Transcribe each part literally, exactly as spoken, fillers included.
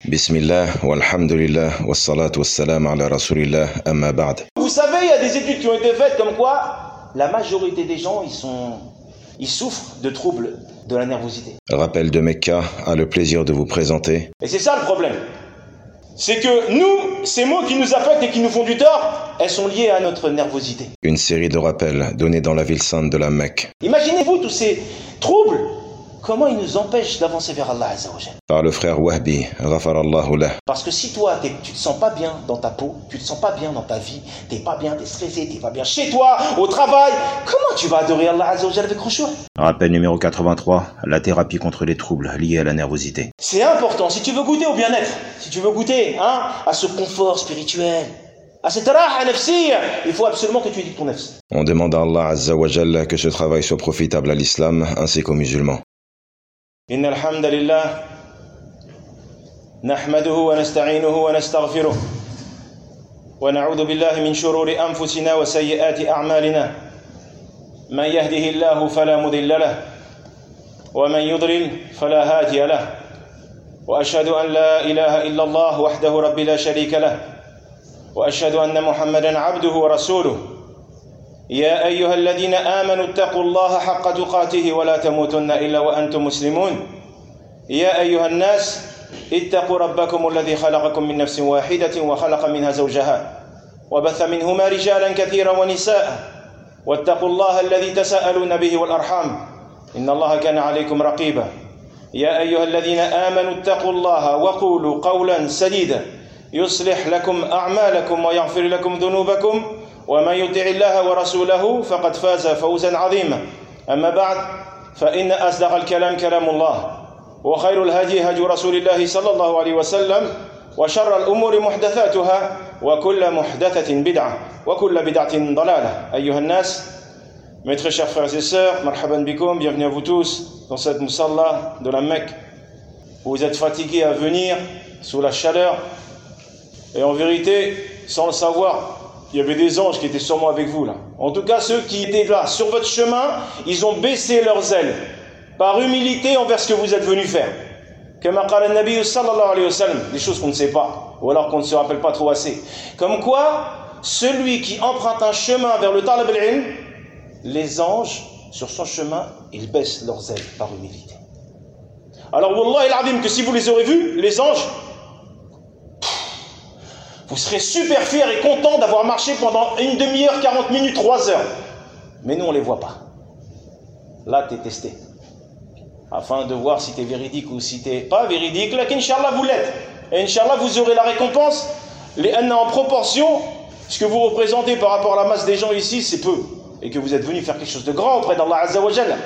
Bismillah, walhamdulillah, wassalatu wassalam ala rasulillah, amma ba'd. Vous savez, il y a des études qui ont été faites comme quoi la majorité des gens, ils, sont, ils souffrent de troubles de la nervosité. Rappel de Mecca a le plaisir de vous présenter. Et c'est ça le problème. C'est que nous, ces mots qui nous affectent et qui nous font du tort, elles sont liées à notre nervosité. Une série de rappels donnés dans la ville sainte de la Mecque. Imaginez-vous tous ces troubles, comment ils nous empêchent d'avancer vers Allah Azza wa Jal. Par le frère Wahbi, ghafarallahu lah. Parce que si toi, t'es, tu te sens pas bien dans ta peau, tu te sens pas bien dans ta vie, t'es pas bien, t'es stressé, t'es pas bien chez toi, au travail, comment tu vas adorer Allah Azza wa Jal avec khushu'? Rappel numéro quatre-vingt-trois, la thérapie contre les troubles liés à la nervosité. C'est important, si tu veux goûter au bien-être, si tu veux goûter hein, à ce confort spirituel, à cette raha nafsiyya, il faut absolument que tu éduques ton nafs. On demande à Allah Azza wa Jal que ce travail soit profitable à l'islam ainsi qu'aux musulmans. إن الحمد لله نحمده ونستعينه ونستغفره ونعوذ بالله من شرور أنفسنا وسيئات أعمالنا من يهده الله فلا مضل له ومن يضلل فلا هادي له وأشهد أن لا إله إلا الله وحده رب لا شريك له وأشهد أن محمدا عبده ورسوله يا أيها الذين آمنوا اتقوا الله حق تقاته ولا تموتن إلا وأنتم مسلمون يا أيها الناس اتقوا ربكم الذي خلقكم من نفس واحدة وخلق منها زوجها وبث منهما رجالا كثيرا ونساء واتقوا الله الذي تساءلون به والأرحام إن الله كان عليكم رقيبا يا أيها الذين آمنوا اتقوا الله وقولوا قولا سديدا يصلح لكم أعمالكم ويغفر لكم ذنوبكم ومن يطع الله ورسوله فقد فاز فوزا عظيما أما بعد فإن أصدق الكلام كلام الله وخير الهدي هدي رسول الله صلى الله عليه وسلم وشر الأمور محدثاتها وكل محدثة بدعة وكل بدعة ضلالة أيها الناس mes très chers frères et sœurs marhaban bikoum, bienvenue à vous tous dans cette musalla de la Mecque. Vous êtes fatigués à venir sous la chaleur et en vérité sans le savoir il y avait des anges qui étaient sûrement avec vous là. En tout cas, ceux qui étaient là sur votre chemin, ils ont baissé leurs ailes par humilité envers ce que vous êtes venus faire. Kama qala an-nabi sallallahu alayhi wa sallam, des choses qu'on ne sait pas, ou alors qu'on ne se rappelle pas trop assez. Comme quoi, celui qui emprunte un chemin vers le talab al-ilm, les anges, sur son chemin, ils baissent leurs ailes par humilité. Alors, wallahi al-azim, que si vous les aurez vus, les anges, vous serez super fiers et contents d'avoir marché pendant une demi-heure, quarante minutes, trois heures. Mais nous, on ne les voit pas. Là, tu es testé. Afin de voir si tu es véridique ou si tu n'es pas véridique. Là, qu'Inch'Allah, vous l'êtes. Et Inch'Allah, vous aurez la récompense. Les anna en proportion, ce que vous représentez par rapport à la masse des gens ici, c'est peu. Et que vous êtes venus faire quelque chose de grand auprès d'Allah Azza wa Jalla.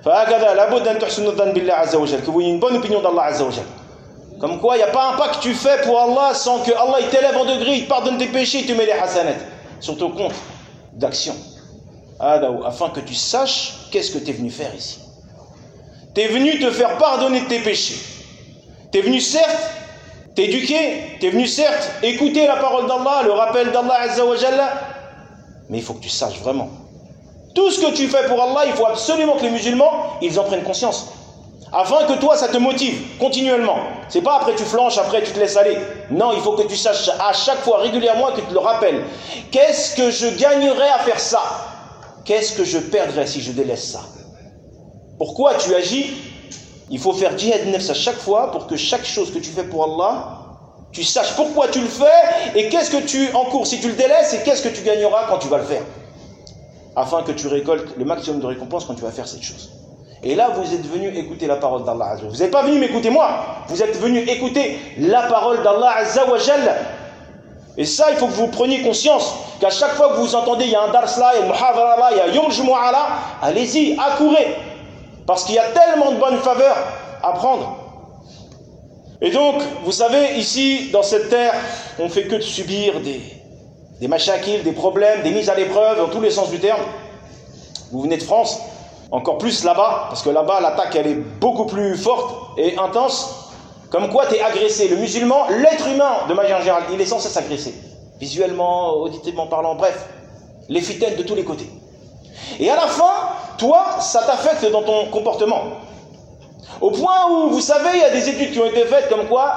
Que vous ayez une bonne opinion d'Allah Azza wa Jalla. Comme quoi, il n'y a pas un pas que tu fais pour Allah sans que Allah il t'élève en degré, il te pardonne tes péchés, il te met les hasanat sur ton compte d'action. Afin que tu saches qu'est-ce que tu es venu faire ici. Tu es venu te faire pardonner de tes péchés. Tu es venu certes t'éduquer, tu es venu certes écouter la parole d'Allah, le rappel d'Allah Azza wa Jalla, mais il faut que tu saches vraiment. Tout ce que tu fais pour Allah, il faut absolument que les musulmans, ils en prennent conscience. Afin que toi, ça te motive continuellement. C'est pas après tu flanches, après tu te laisses aller. Non, il faut que tu saches à chaque fois, régulièrement, que tu te le rappelles. Qu'est-ce que je gagnerais à faire ça? Qu'est-ce que je perdrais si je délaisse ça? Pourquoi tu agis? Il faut faire jihad nefs à chaque fois pour que chaque chose que tu fais pour Allah, tu saches pourquoi tu le fais et qu'est-ce que tu encours si tu le délaisses et qu'est-ce que tu gagneras quand tu vas le faire. Afin que tu récoltes le maximum de récompenses quand tu vas faire cette chose. Et là, vous êtes venus écouter la parole d'Allah Azza wa Jalla. Vous n'êtes pas venus m'écouter moi. Vous êtes venus écouter la parole d'Allah Azza wa Jalla. Et ça, il faut que vous preniez conscience qu'à chaque fois que vous entendez, il y a un dars là, il y a un muhadara là, il y a Yom Jumu'ah là, allez-y, accourez. Parce qu'il y a tellement de bonnes faveurs à prendre. Et donc, vous savez, ici, dans cette terre, on ne fait que de subir des, des machakils, des problèmes, des mises à l'épreuve, dans tous les sens du terme. Vous venez de France. Encore plus là-bas, parce que là-bas, l'attaque, elle est beaucoup plus forte et intense. Comme quoi, tu es agressé. Le musulman, l'être humain, de manière générale, il est censé s'agresser. Visuellement, auditivement parlant, bref. Les fitèles de tous les côtés. Et à la fin, toi, ça t'affecte dans ton comportement. Au point où, vous savez, il y a des études qui ont été faites comme quoi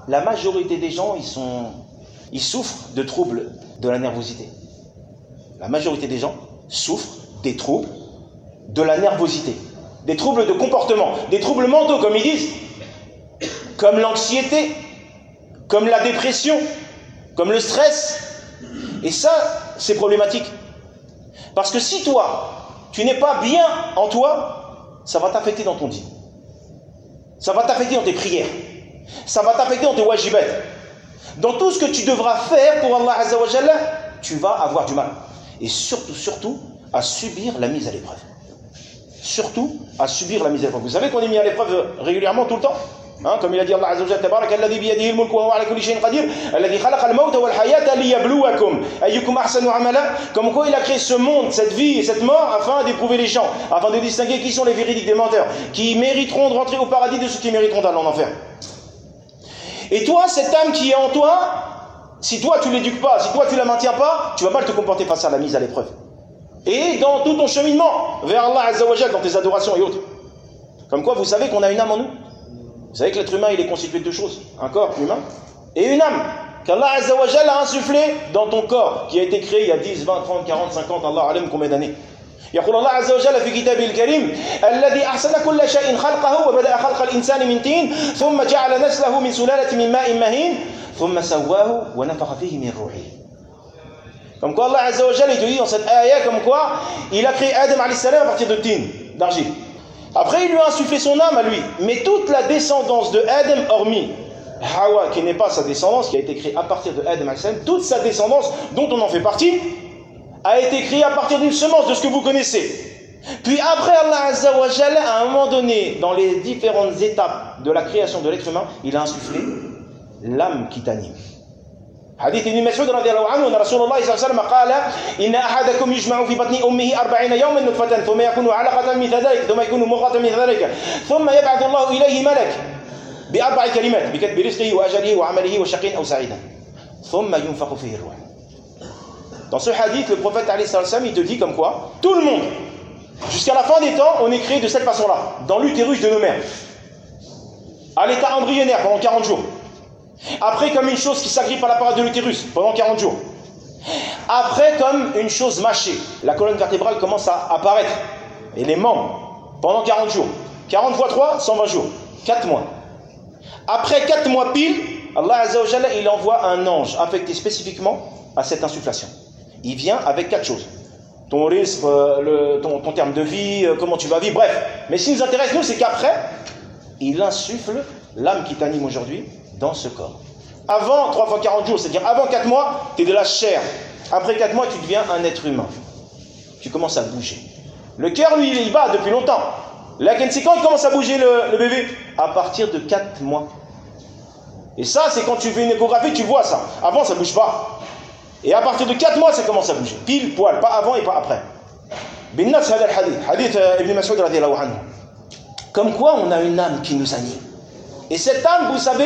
la majorité des gens, ils, sont, ils souffrent de troubles de la nervosité. La majorité des gens souffrent des troubles de la nervosité, des troubles de comportement, des troubles mentaux, comme ils disent, comme l'anxiété, comme la dépression, comme le stress. Et ça, c'est problématique. Parce que si toi, tu n'es pas bien en toi, ça va t'affecter dans ton dîn. Ça va t'affecter dans tes prières. Ça va t'affecter dans tes wajibat. Dans tout ce que tu devras faire pour Allah Azza wa Jalla, tu vas avoir du mal. Et surtout, surtout, à subir la mise à l'épreuve. Surtout, à subir la mise à l'épreuve. Vous savez qu'on est mis à l'épreuve régulièrement, tout le temps, hein, comme il a dit Allah Azza wa Jalla, Tabarak alladhi biyadihi al-mulku wa huwa ala kulli shay'in qadir, alladhi khalaqa al-mawta wal hayata liyabluwakum ayyukum ahsanu amala. Comme quoi il a créé ce monde, cette vie et cette mort afin d'éprouver les gens, afin de distinguer qui sont les véridiques des menteurs, qui mériteront de rentrer au paradis de ceux qui mériteront d'aller en enfer. Et toi, cette âme qui est en toi, si toi tu ne l'éduques pas, si toi tu ne la maintiens pas, tu vas mal te comporter face à la mise à l'épreuve. Et dans tout ton cheminement vers Allah Azza wa Jalla, dans tes adorations et autres. Comme quoi, vous savez qu'on a une âme en nous. Vous savez que l'être humain, il est constitué de deux choses. Un corps humain et une âme. Qu'Allah Azza wa Jalla a insufflé dans ton corps, qui a été créé il y a dix, vingt, trente, quarante, cinquante, Allah alam combien d'années. يقول الله عز وجل في كتابه الكريم الذي أحسن كل شيء خلقه وبدأ خلق الإنسان من طين ثم جعل نسله من سلالة من ماء مهين ثم سواه ونفخ فيه من روحه. Comme quoi Allah Azza wa Jalla il te dit dans cette ayah comme quoi il a créé Adam alayhi salam à partir de tin, d'argile. Après il lui a insufflé son âme à lui. Mais toute la descendance de Adam, hormis Hawa qui n'est pas sa descendance, qui a été créée à partir de Adam alayhi salam, toute sa descendance dont on en fait partie a été créée à partir d'une semence de ce que vous connaissez. Puis après Allah Azza wa Jalla, à un moment donné, dans les différentes étapes de la création de l'être humain, il a insufflé l'âme qui t'anime. حديث ابن مسعود رضي الله عنه أن رسول الله صلى الله عليه وسلم قال إن أحدكم يجمع في بطن أمه أربعين يوما نطفة ثم يكون علقة مثل ذلك ثم يكون مضغة مثل ذلك ثم يبعث الله إليه ملك بأربع كلمات بكتب رزقه وأجله وعمله وشقي أو سعيدا ثم ينفخ فيه الروح. Dans ce hadith, le prophète alayhi salam il te dit comme quoi tout le monde, jusqu'à la fin des temps, on est créé de cette façon-là, dans l'utérus de nos mères, à l'état embryonnaire pendant quarante jours. Après, comme une chose qui s'agrippe à l'appareil de l'utérus pendant quarante jours. Après, comme une chose mâchée. La colonne vertébrale commence à apparaître. Et les membres pendant quarante jours. quarante fois trois, cent vingt jours. quatre mois. Après quatre mois pile, Allah Azza wa Jalla, il envoie un ange affecté spécifiquement à cette insufflation. Il vient avec quatre choses. Ton risque, le, ton, ton terme de vie, comment tu vas vivre, bref. Mais ce qui nous intéresse, nous, c'est qu'après, il insuffle l'âme qui t'anime aujourd'hui dans ce corps. Avant trois fois quarante jours, c'est-à-dire avant quatre mois, tu es de la chair. Après quatre mois, tu deviens un être humain. Tu commences à bouger. Le cœur, lui, il bat depuis longtemps. Là, c'est quand il commence à bouger le, le bébé? À partir de quatre mois. Et ça, c'est quand tu fais une échographie, tu vois ça. Avant, ça ne bouge pas. Et à partir de quatre mois, ça commence à bouger. Pile, poil, pas avant et pas après. Bin Nafs hadith, hadith Ibn Mas'ud radiyallahu anhu. Comme quoi, on a une âme qui nous anime. Et cette âme, vous savez,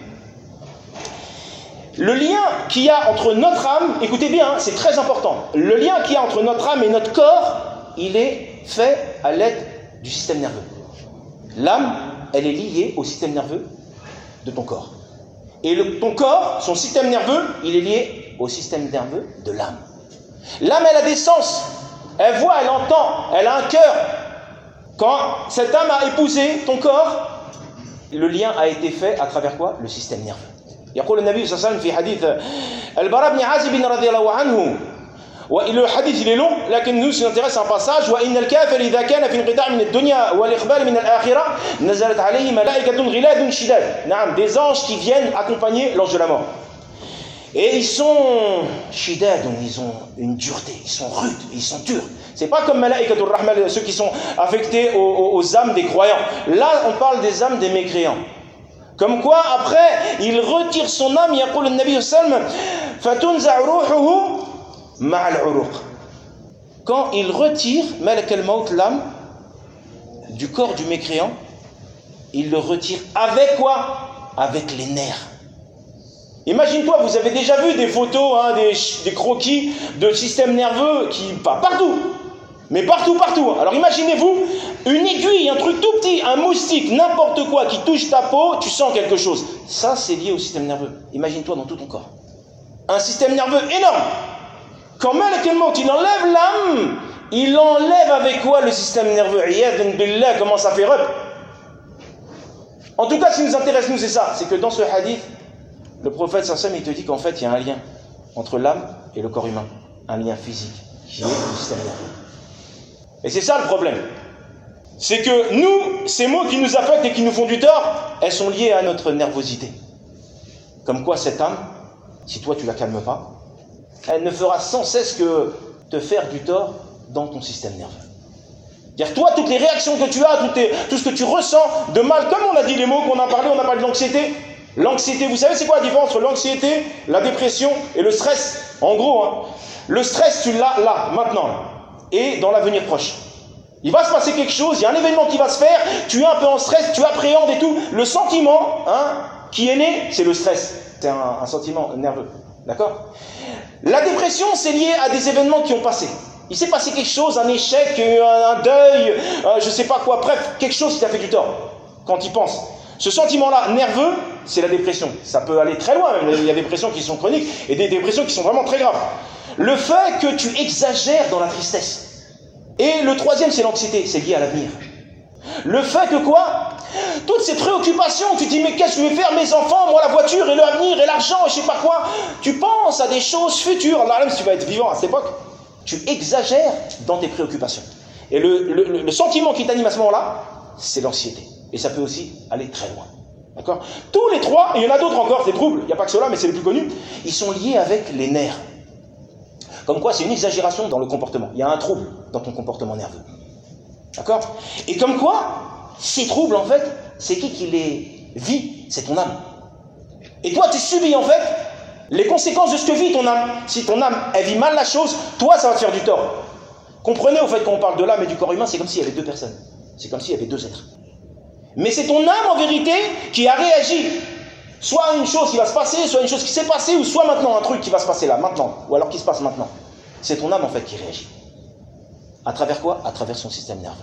le lien qu'il y a entre notre âme, écoutez bien, hein, c'est très important. Le lien qu'il y a entre notre âme et notre corps, il est fait à l'aide du système nerveux. L'âme, elle est liée au système nerveux de ton corps. Et le, ton corps, son système nerveux, il est lié au système nerveux de l'âme. L'âme, elle a des sens. Elle voit, elle entend, elle a un cœur. Quand cette âme a épousé ton corps, le lien a été fait à travers quoi? Le système nerveux. يقول النبي صلى الله عليه وسلم في حديث البراء بن عازب رضي الله عنه le hadith il est long لكن nous nous intéresse un passage وإن الكافر إذا كان في انقطاع من الدنيا والإقبال من الآخرة نزلت عليه ملائكة غلاد شداد نعم des anges qui viennent accompagner l'ange de la mort et ils sont shidad, ils ont une dureté, ils sont rudes, ils sont durs. C'est pas comme malaikatul rahman, ceux qui sont affectés aux, aux, aux âmes des croyants. Là on parle des âmes des mécréants. Comme quoi, après, il retire son âme, يقول النبي صلى الله عليه وسلم فتنزع روحه مع العروق. Quand il retire malak al-maut, l'âme du corps du mécréant, il le retire avec quoi? Avec les nerfs. Imagine-toi, vous avez déjà vu des photos, hein, des, des croquis de système nerveux qui va partout. Mais partout, partout. Alors imaginez-vous Une aiguille, un truc tout petit, un moustique, n'importe quoi qui touche ta peau, tu sens quelque chose. Ça, c'est lié au système nerveux. Imagine-toi dans tout ton corps. Un système nerveux énorme. Quand Malak al-Maut, il enlève l'âme, il enlève avec quoi le système nerveux? Iyadun billah, comment ça fait rep. En tout cas, ce qui nous intéresse, nous, c'est ça. C'est que dans ce hadith, le prophète sallallahu alayhi wa sallam, il te dit qu'en fait, il y a un lien entre l'âme et le corps humain. Un lien physique, qui est le système nerveux. Et c'est ça le problème. C'est que nous, ces mots qui nous affectent et qui nous font du tort, elles sont liées à notre nervosité. Comme quoi cette âme, si toi tu la calmes pas, elle ne fera sans cesse que te faire du tort dans ton système nerveux. C'est-à-dire toi, toutes les réactions que tu as, tout, tes, tout ce que tu ressens de mal, comme on a dit les mots qu'on a parlé, on a parlé de l'anxiété. L'anxiété, vous savez c'est quoi la différence entre l'anxiété, la dépression et le stress? En gros, hein, le stress tu l'as là, maintenant, et dans l'avenir proche. Il va se passer quelque chose, il y a un événement qui va se faire, tu es un peu en stress, tu appréhendes et tout. Le sentiment hein, qui est né, c'est le stress. C'est un, un sentiment nerveux. D'accord? La dépression, c'est lié à des événements qui ont passé. Il s'est passé quelque chose, un échec, un, un deuil, euh, je sais pas quoi, bref, quelque chose qui t'a fait du tort. Quand il pense. Ce sentiment-là, nerveux, c'est la dépression. Ça peut aller très loin, même. Il y a des dépressions qui sont chroniques et des dépressions qui sont vraiment très graves. Le fait que tu exagères dans la tristesse. Et le troisième, c'est l'anxiété, c'est lié à l'avenir. Le fait que quoi? Toutes ces préoccupations, tu te dis, mais qu'est-ce que je vais faire, mes enfants, moi la voiture, et l'avenir, et l'argent, et je sais pas quoi. Tu penses à des choses futures. Allah, même si tu vas être vivant à cette époque, tu exagères dans tes préoccupations. Et le, le, le sentiment qui t'anime à ce moment-là, c'est l'anxiété. Et ça peut aussi aller très loin. D'accord? Tous les trois, et il y en a d'autres encore, des troubles, il n'y a pas que ceux-là, mais c'est les plus connus, ils sont liés avec les nerfs. Comme quoi, c'est une exagération dans le comportement. Il y a un trouble dans ton comportement nerveux. D'accord? Et comme quoi, ces troubles, en fait, c'est qui qui les vit? C'est ton âme. Et toi, tu subis, en fait, les conséquences de ce que vit ton âme. Si ton âme, elle vit mal la chose, toi, ça va te faire du tort. Comprenez, au fait, quand on parle de l'âme et du corps humain, c'est comme s'il y avait deux personnes. C'est comme s'il y avait deux êtres. Mais c'est ton âme, en vérité, qui a réagi. Soit une chose qui va se passer, soit une chose qui s'est passée, ou soit maintenant un truc qui va se passer là, maintenant, ou alors qui se passe maintenant. C'est ton âme en fait qui réagit. À travers quoi? À travers son système nerveux.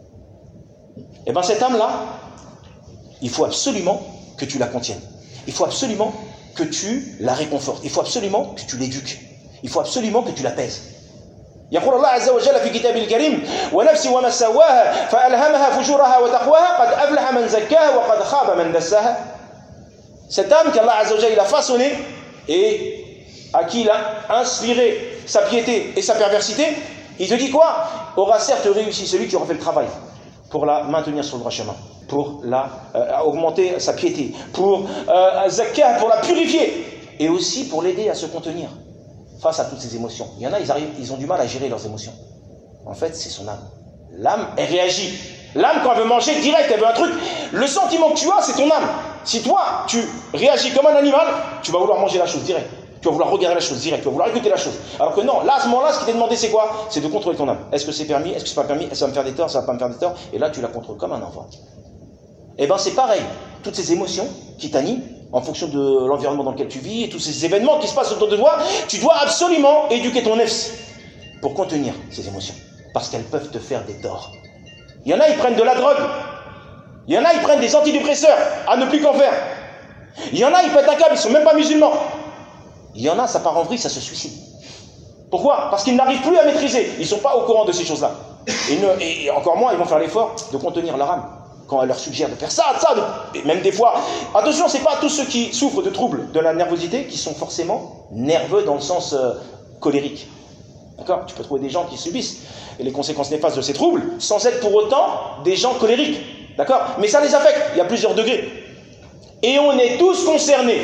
Et bien cette âme-là, il faut absolument que tu la contiennes. Il faut absolument que tu la réconfortes. Il faut absolument que tu l'éduques. Il faut absolument que tu l'apaises. يقول الله عز وجل في كتابه الكريم ونفس وما سواها فألهمها فجورها وتقواها قد أفلح من زكاها وقد خاب من دساها. Cette âme qu'Allah Azza wa Jalla a façonnée et à qui il a inspiré sa piété et sa perversité, il te dit quoi? Aura certes réussi celui qui aura fait le travail pour la maintenir sur le droit chemin, pour la euh, augmenter sa piété, pour euh, zakah, pour la purifier, et aussi pour l'aider à se contenir face à toutes ces émotions. Il y en a, ils, arrivent, ils ont du mal à gérer leurs émotions. En fait, c'est son âme. L'âme, elle réagit. L'âme, quand elle veut manger, direct, elle veut un truc. Le sentiment que tu as, c'est ton âme. Si toi, tu réagis comme un animal, tu vas vouloir manger la chose direct. Tu vas vouloir regarder la chose direct. Tu vas vouloir écouter la chose. Alors que non, là, à ce moment-là, ce qui t'est demandé, c'est quoi? C'est de contrôler ton âme. Est-ce que c'est permis? Est-ce que c'est pas permis? Est-ce que ça va me faire des torts? Ça va pas me faire des torts? Et là, tu la contrôles comme un enfant. Et bien, c'est pareil. Toutes ces émotions qui t'animent, en fonction de l'environnement dans lequel tu vis, et tous ces événements qui se passent autour de toi, tu dois absolument éduquer ton nefs pour contenir ces émotions. Parce qu'elles peuvent te faire des torts. Il y en a, ils prennent de la drogue. Il y en a, ils prennent des antidépresseurs à ne plus qu'en faire. Il y en a, ils pètent un câble, ils ne sont même pas musulmans. Il y en a, ça part en vrille, ça se suicide. Pourquoi? Parce qu'ils n'arrivent plus à maîtriser. Ils ne sont pas au courant de ces choses-là. Et, ne, et encore moins, ils vont faire l'effort de contenir leur âme. Quand elle leur suggère de faire ça, ça, de... et même des fois, attention, c'est pas tous ceux qui souffrent de troubles de la nervosité qui sont forcément nerveux dans le sens euh, colérique. D'accord? Tu peux trouver des gens qui subissent les conséquences néfastes de ces troubles sans être pour autant des gens colériques. D'accord? Mais ça les affecte, il y a plusieurs degrés. Et on est tous concernés.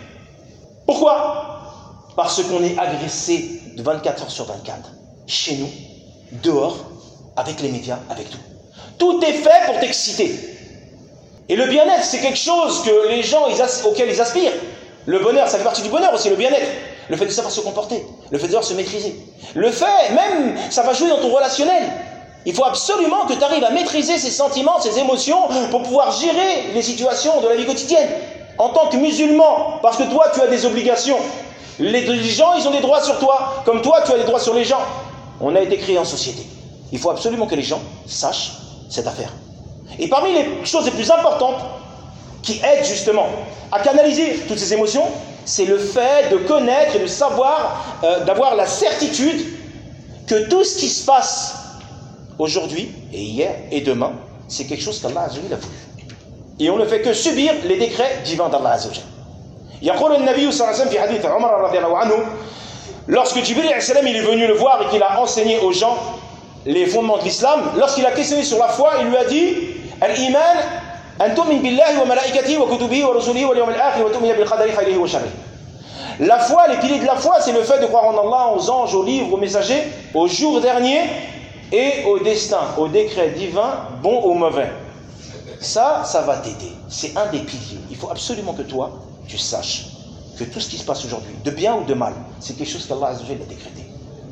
Pourquoi? Parce qu'on est agressé de vingt-quatre heures sur vingt-quatre, chez nous, dehors, avec les médias, avec tout. Tout est fait pour t'exciter. Et le bien-être, c'est quelque chose que les gens, ils as, auquel ils aspirent. Le bonheur, ça fait partie du bonheur aussi, le bien-être. Le fait de savoir se comporter, le fait de savoir se maîtriser. Le fait, même, ça va jouer dans ton relationnel. Il faut absolument que tu arrives à maîtriser ces sentiments, ces émotions, pour pouvoir gérer les situations de la vie quotidienne. En tant que musulman, parce que toi, tu as des obligations. Les gens, ils ont des droits sur toi, comme toi, tu as des droits sur les gens. On a été créé en société. Il faut absolument que les gens sachent cette affaire. Et parmi les choses les plus importantes qui aident justement à canaliser toutes ces émotions, c'est le fait de connaître et de savoir, euh, d'avoir la certitude que tout ce qui se passe aujourd'hui et hier et demain, c'est quelque chose qu'Allah Azza wa Jalla a voulu. Et on ne fait que subir les décrets divins d'Allah Azza wa Jalla. يقول النبي صلى الله عليه وسلم في حديث عمر رضي الله عنه, lorsque Jibril alayhi salam il est venu le voir et qu'il a enseigné aux gens les fondements de l'islam, lorsqu'il a questionné sur la foi, il lui a dit Al-Iman, an tu'min billahi wa malaikatihi wa kutubihi wa rusulihi wa al-yawm al-akhir wa tu'min bil qadari khayrihi wa sharrihi. La foi, les piliers de la foi, c'est le fait de croire en Allah, aux anges, aux livres, aux messagers, au jour dernier et au destin, au décret divin, bon ou mauvais. Ça, ça va t'aider. C'est un des piliers. Il faut absolument que toi, tu saches que tout ce qui se passe aujourd'hui, de bien ou de mal, c'est quelque chose qu'Allah Azza wa Jalla a décrété.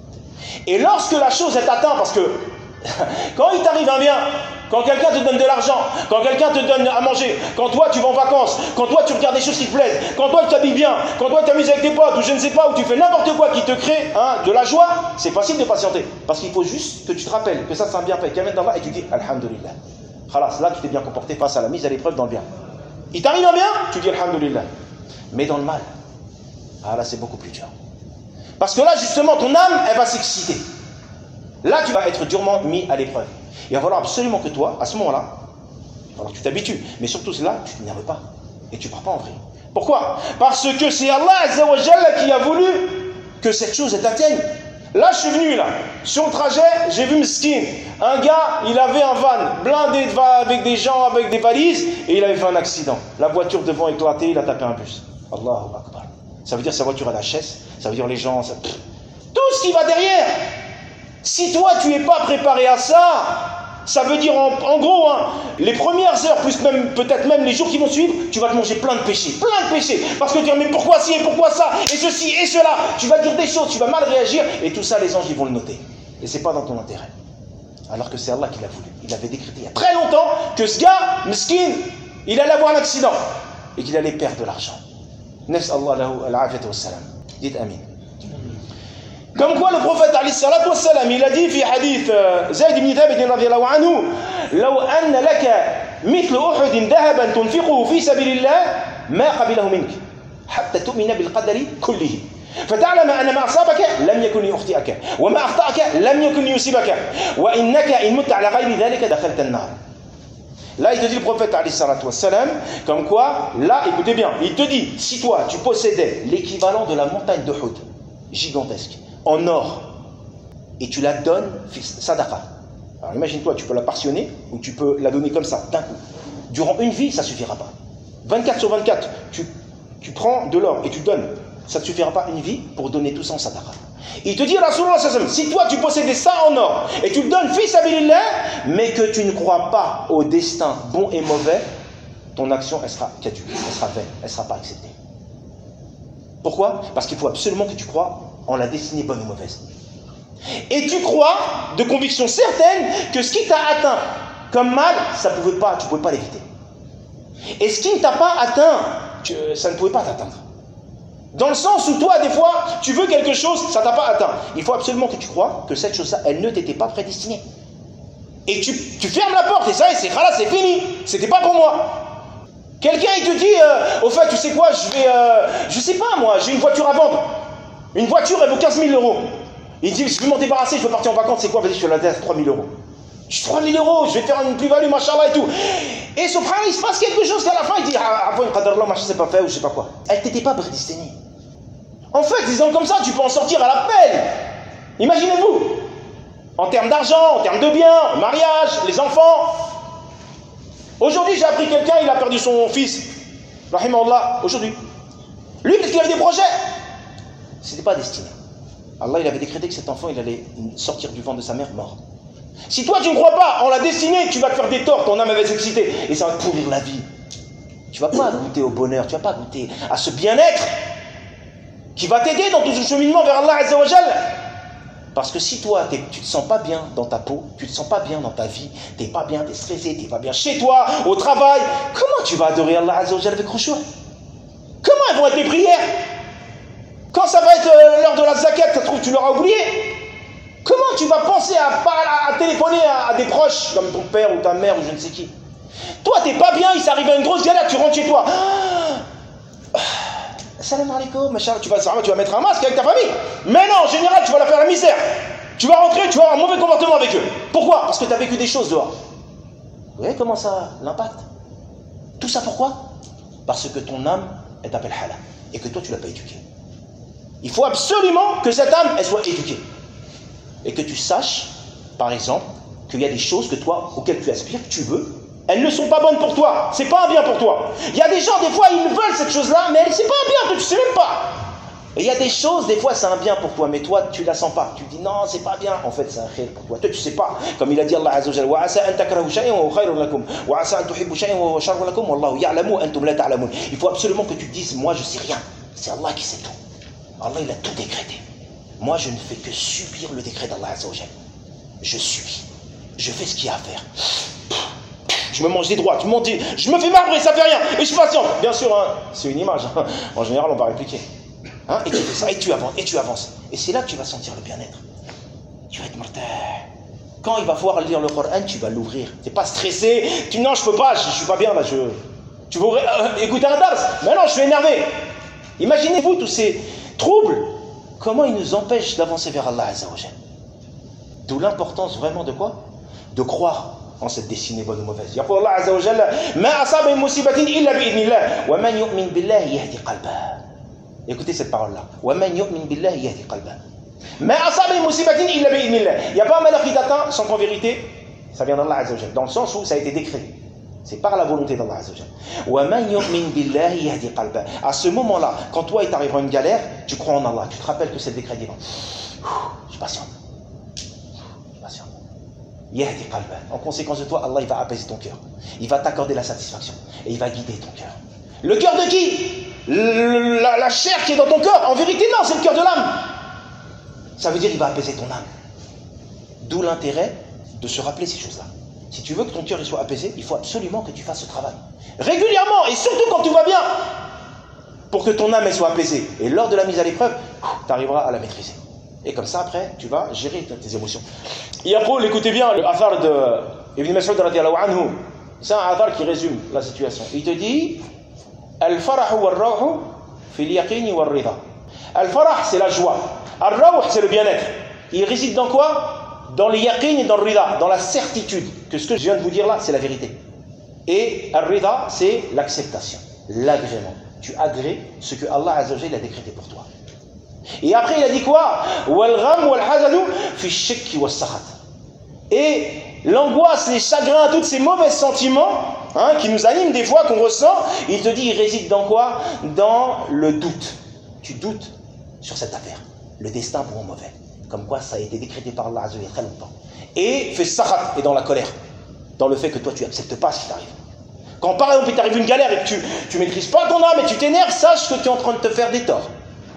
Et lorsque la chose est atteinte, parce que quand il t'arrive un bien, quand quelqu'un te donne de l'argent, quand quelqu'un te donne à manger, quand toi tu vas en vacances, quand toi tu regardes des choses qui te plaisent, quand toi tu t'habilles bien, quand toi tu t'amuses avec tes potes, ou je ne sais pas, ou tu fais n'importe quoi qui te crée hein, de la joie, c'est facile de patienter. Parce qu'il faut juste que tu te rappelles que ça c'est un bienfait, qu'il y a d'Allah, et tu dis Alhamdulillah. Khalas, là tu t'es bien comporté face à la mise à l'épreuve dans le bien. Il t'arrive un bien, tu dis Alhamdulillah. Mais dans le mal, ah là c'est beaucoup plus dur. Parce que là justement ton âme elle va s'exciter. Là tu vas être durement mis à l'épreuve. Il va falloir absolument que toi, à ce moment-là, il va falloir que tu t'habitues. Mais surtout là, tu ne t'énerves pas. Et tu ne pars pas en vrille. Pourquoi? Parce que c'est Allah Azza wa Jalla qui a voulu que cette chose t'atteigne. Là je suis venu là, sur le trajet, j'ai vu Miskin. Un gars, il avait un van blindé avec des gens, avec des valises, et il avait fait un accident. La voiture devant éclaté, il a tapé un bus. Allahu Akbar. Ça veut dire sa voiture à la chaise, ça veut dire les gens, ça... tout ce qui va derrière. Si toi tu n'es pas préparé à ça, ça veut dire en, en gros, hein, les premières heures, plus même peut-être même les jours qui vont suivre, tu vas te manger plein de péchés, plein de péchés. Parce que tu vas dire mais pourquoi ci et pourquoi ça, et ceci et cela. Tu vas dire des choses, tu vas mal réagir, et tout ça les anges ils vont le noter. Et c'est pas dans ton intérêt. Alors que c'est Allah qui l'a voulu. Il avait décrété il y a très longtemps que ce gars, Miskin, il allait avoir un accident et qu'il allait perdre de l'argent. Nas'Allah lahu al-afiyata was-salam. Dites amin. Comme quoi le prophète alayhi salatu wassalam, il a dit في حديث زيد بن ثابت رضي الله عنه لو أن لك مثل أحد ذهبا تنفقه في سبيل الله ما قبله منك حتى تؤمن بالقدر كله فتعلم أن ما أصابك لم يكن يخطئك وما أخطأك لم يكن يصيبك وإنك إن مت على غير ذلك دخلت النار. Là, il te dit le prophète alayhi salatu wassalam, comme quoi, là, écoutez bien, il te dit, si toi, tu possédais l'équivalent de la montagne de Uhud, gigantesque, en or, et tu la donnes sadaqa. Alors imagine-toi, tu peux la portionner, ou tu peux la donner comme ça, d'un coup. Durant une vie, ça ne suffira pas. vingt-quatre sur vingt-quatre, tu, tu prends de l'or et tu donnes. Ça ne suffira pas une vie pour donner tout ça en sadaqa. Il te dit, Rasulullah sallallahu alayhi wa sallam, si toi tu possédais ça en or et tu le donnes fi sabilillah, mais que tu ne crois pas au destin bon et mauvais, ton action elle sera caduque, elle sera vaine, elle ne sera pas acceptée. Pourquoi? Parce qu'il faut absolument que tu crois en la destinée bonne ou mauvaise. Et tu crois de conviction certaine que ce qui t'a atteint comme mal, ça pouvait pas, tu ne pouvais pas l'éviter. Et ce qui ne t'a pas atteint, tu, ça ne pouvait pas t'atteindre. Dans le sens où toi, des fois, tu veux quelque chose, ça ne t'a pas atteint. Il faut absolument que tu crois que cette chose-là, elle ne t'était pas prédestinée. Et tu, tu fermes la porte, et ça, c'est khalas, c'est fini. C'était pas pour moi. Quelqu'un, il te dit, euh, au fait, tu sais quoi, je vais, euh, je sais pas moi, j'ai une voiture à vendre. Une voiture, elle vaut quinze mille euros. Il dit, je vais m'en débarrasser, je veux partir en vacances, c'est quoi? Vas-y, je te la laisse trois mille euros. Je dis, trois mille euros, je vais faire une plus-value, machallah et tout. Et subhanallah, il se passe quelque chose qu'à la fin, il dit, ah, avant une qadarallah, machin, c'est pas fait, ou je sais pas quoi. Elle t'était pas prédestinée. En fait, disons comme ça, tu peux en sortir à la pelle. Imaginez-vous. En termes d'argent, en termes de biens, mariage, les enfants. Aujourd'hui, j'ai appris quelqu'un, il a perdu son fils. Rahimahullah, aujourd'hui. Lui, parce qu'il avait des projets. C'était pas destiné. Allah, il avait décrété que cet enfant, il allait sortir du ventre de sa mère mort. Si toi, tu ne crois pas en la destinée, tu vas te faire des torts, ton âme va s'exciter. Et ça va te pourrir la vie. Tu vas pas goûter au bonheur, tu vas pas goûter à ce bien-être qui va t'aider dans tout ce cheminement vers Allah Azza wa Jalla. Parce que si toi, tu ne te sens pas bien dans ta peau, tu ne te sens pas bien dans ta vie, tu n'es pas bien, tu es stressé, tu n'es pas bien chez toi, au travail, comment tu vas adorer Allah Azza wa Jalla avec khushu'? Comment elles vont être tes prières? Quand ça va être euh, l'heure de la zakat, ça se trouve, tu l'auras oublié. Comment tu vas penser à, à, à téléphoner à, à des proches, comme ton père ou ta mère ou je ne sais qui. Toi, t'es pas bien, il s'arrive à une grosse galère, tu rentres chez toi. Salam alaikum, machin, tu vas, tu vas mettre un masque avec ta famille. Mais non, en général, tu vas la faire la misère. Tu vas rentrer, tu vas avoir un mauvais comportement avec eux. Pourquoi? Parce que tu as vécu des choses dehors. Vous voyez comment ça l'impact? Tout ça pourquoi? Parce que ton âme, elle t'appelle hala. Et que toi, tu ne l'as pas éduquée. Il faut absolument que cette âme, elle soit éduquée. Et que tu saches, par exemple, qu'il y a des choses que toi, auxquelles tu aspires, que tu veux, elles ne sont pas bonnes pour toi. C'est pas un bien pour toi. Il y a des gens, des fois, ils veulent cette chose-là, mais c'est pas un bien, toi, tu sais même pas. Et il y a des choses, des fois, c'est un bien pour toi, mais toi, tu la sens pas. Tu dis non, c'est pas bien. En fait, c'est un khayr pour toi. Toi, tu sais pas. Comme il a dit Allah Azza wa Jalla, wa asa an takrahu shay'an wa huwa khayrun lakum, wa asa an tuhibbu shay'an wa huwa sharrun lakum, wallahu ya'lamu antum la ta'lamun. Il faut absolument que tu dises, moi, je sais rien. C'est Allah qui sait tout. Allah, il a tout décrété. Moi, je ne fais que subir le décret d'Allah Azza wa Jalla. Je subis. Je fais ce qu'il y a à faire. Je me mange des droites, je me, dis, je me fais marbrer, ça fait rien, et je suis patient. Bien sûr, hein, c'est une image. Hein. En général, on va répliquer. Hein, et tu fais ça, et tu avances, et tu avances. Et c'est là que tu vas sentir le bien-être. Tu vas être mortel. Quand il va falloir lire le Coran, tu vas l'ouvrir. Tu n'es pas stressé. Tu dis non, je peux pas, je, je suis pas bien là. Je... Tu veux euh, écouter un dars? Mais non, je suis énervé. Imaginez-vous tous ces troubles. Comment ils nous empêchent d'avancer vers Allah Azza wa Jalla. D'où l'importance vraiment de quoi? De croire en cette destinée bonne ou mauvaise. Yaqul Allah Azza wa Jalla, ma asaba min musibatin illa bi idnillah, wa man yu'min billahi yahdi qalbah. Écoutez cette parole-là. Wa man yu'min billahi yahdi qalbah. Ma asaba min musibatin illa bi idnillah. Il n'y a pas un malheur qui t'atteint sans qu'en vérité, ça vient d'Allah Azza wa Jalla. Dans le sens où ça a été décrété. C'est par la volonté d'Allah Azza wa Jalla. Wa man yu'min billahi yahdi qalbah. À ce moment-là, quand toi il t'arrive une galère, tu crois en Allah. Tu te rappelles que c'est le décret divin. Je suis patient. Yahdi qalbah. En conséquence de toi, Allah il va apaiser ton cœur. Il va t'accorder la satisfaction. Et il va guider ton cœur. Le cœur de qui? la, la chair qui est dans ton cœur. En vérité, non, c'est le cœur de l'âme. Ça veut dire qu'il va apaiser ton âme. D'où l'intérêt de se rappeler ces choses-là. Si tu veux que ton cœur soit apaisé, il faut absolument que tu fasses ce travail. Régulièrement, et surtout quand tout va bien. Pour que ton âme elle soit apaisée. Et lors de la mise à l'épreuve, tu arriveras à la maîtriser. Et comme ça, après, tu vas gérer tes émotions. Yaqul, écoutez bien, le athar de Ibn Mas'ud radiyallahu anhu, c'est un athar qui résume la situation. Il te dit Al-farahu wal-rawhu fil yaqini wal-rida. Al-farah, c'est la joie. Al-rawh, c'est le bien-être. Il réside dans quoi? Dans le yaqin et dans le rida, dans la certitude que ce que je viens de vous dire là, c'est la vérité. Et al-rida, c'est l'acceptation, l'agrément. Tu agrées ce que Allah Azza wa Jalla a décrété pour toi. Et après il a dit quoi? Et l'angoisse, les chagrins, tous ces mauvais sentiments hein, qui nous animent des fois, qu'on ressent, il te dit, il réside dans quoi? Dans le doute. Tu doutes sur cette affaire, le destin bon ou mauvais. Comme quoi ça a été décrété par Allah il y a très longtemps. Et fait sakhat, et dans la colère, dans le fait que toi tu n'acceptes pas ce qui t'arrive. Quand par exemple il t'arrive une galère et que tu ne maîtrises pas ton âme et tu t'énerves, sache que tu es en train de te faire des torts.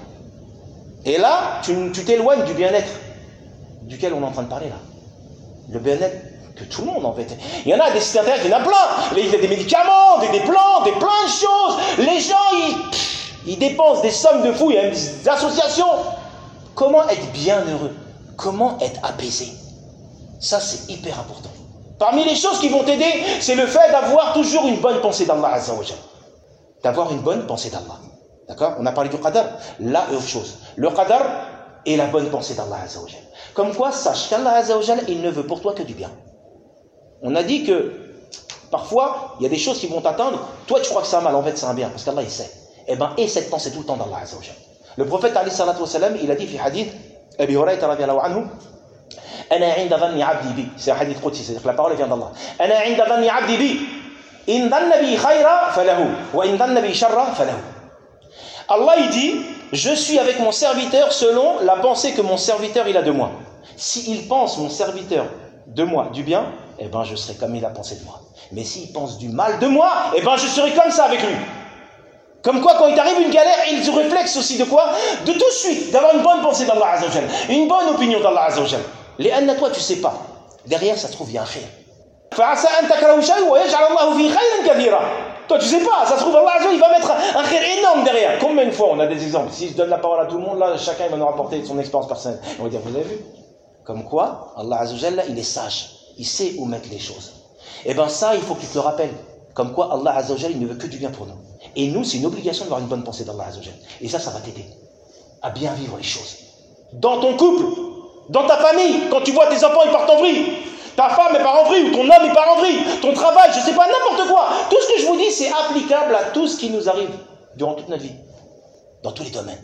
Et là, tu t'éloignes du bien-être duquel on est en train de parler là. Le bien-être que tout le monde en fait. Il y en a des sites internet, il y en a plein. Il y a des médicaments, des, des plantes, des plein de choses. Les gens, ils, ils dépensent des sommes de fous. Il y a même des associations. Comment être bien heureux? Comment être apaisé? Ça, c'est hyper important. Parmi les choses qui vont t'aider, c'est le fait d'avoir toujours une bonne pensée d'Allah Azza wa Jalla. D'avoir une bonne pensée d'Allah. D'accord? On a parlé du qadar. Là, autre chose. Le qadar est la bonne pensée d'Allah Azza wa Jalla. Comme quoi, sache qu'Allah Azza wa Jalla, il ne veut pour toi que du bien. On a dit que parfois, il y a des choses qui vont t'atteindre. Toi, tu crois que c'est un mal, en fait, c'est un bien. Parce qu'Allah, il sait. Eh bien, et cette pensée tout le temps d'Allah Azza wa Jalla. Le prophète, alayhi salatu wa salam, il a dit, fi hadith, Abi Hurayra radiyallahu anhu, Ana inda dhanni abdi bi. C'est un hadith qudsi, c'est-à-dire que la parole vient d'Allah. Ana inda dhanni abdi bi. In dhanna bi khayra falahu. Wa in dhanna bi sharra falahu. Allah il dit, je suis avec mon serviteur selon la pensée que mon serviteur il a de moi. S'il pense mon serviteur de moi du bien, eh ben je serai comme il a pensé de moi. Mais s'il pense du mal de moi, eh ben je serai comme ça avec lui. Comme quoi quand il t'arrive une galère, il se réflexe aussi de quoi? De tout de suite, d'avoir une bonne pensée d'Allah Azza wa Jalla, une bonne opinion d'Allah Azza wa Jalla. Les anna toi tu sais pas. Derrière ça se trouve il y a un khayr. Fa'asa an takrahu shay'an wa yaj'al Allahu fi khayran kathira. Toi, tu sais pas, ça se trouve, Allah, il va mettre un khayr énorme derrière. Combien de fois on a des exemples? Si je donne la parole à tout le monde, là, chacun il va nous rapporter son expérience personnelle. On va dire, vous avez vu? Comme quoi, Allah Azza wa Jalla, il est sage. Il sait où mettre les choses. Et bien ça, il faut que tu te le rappelles. Comme quoi, Allah Azza wa Jalla, il ne veut que du bien pour nous. Et nous, c'est une obligation d'avoir une bonne pensée d'Allah Azza wa Jalla. Et ça, ça va t'aider à bien vivre les choses. Dans ton couple, dans ta famille, quand tu vois tes enfants, ils partent en vrille. Ta femme, elle part en vrille, ou ton homme, il part en vrille. Ton travail, je ne sais pas, n'importe quoi. Tout ce que je vous dis, c'est applicable à tout ce qui nous arrive durant toute notre vie. Dans tous les domaines.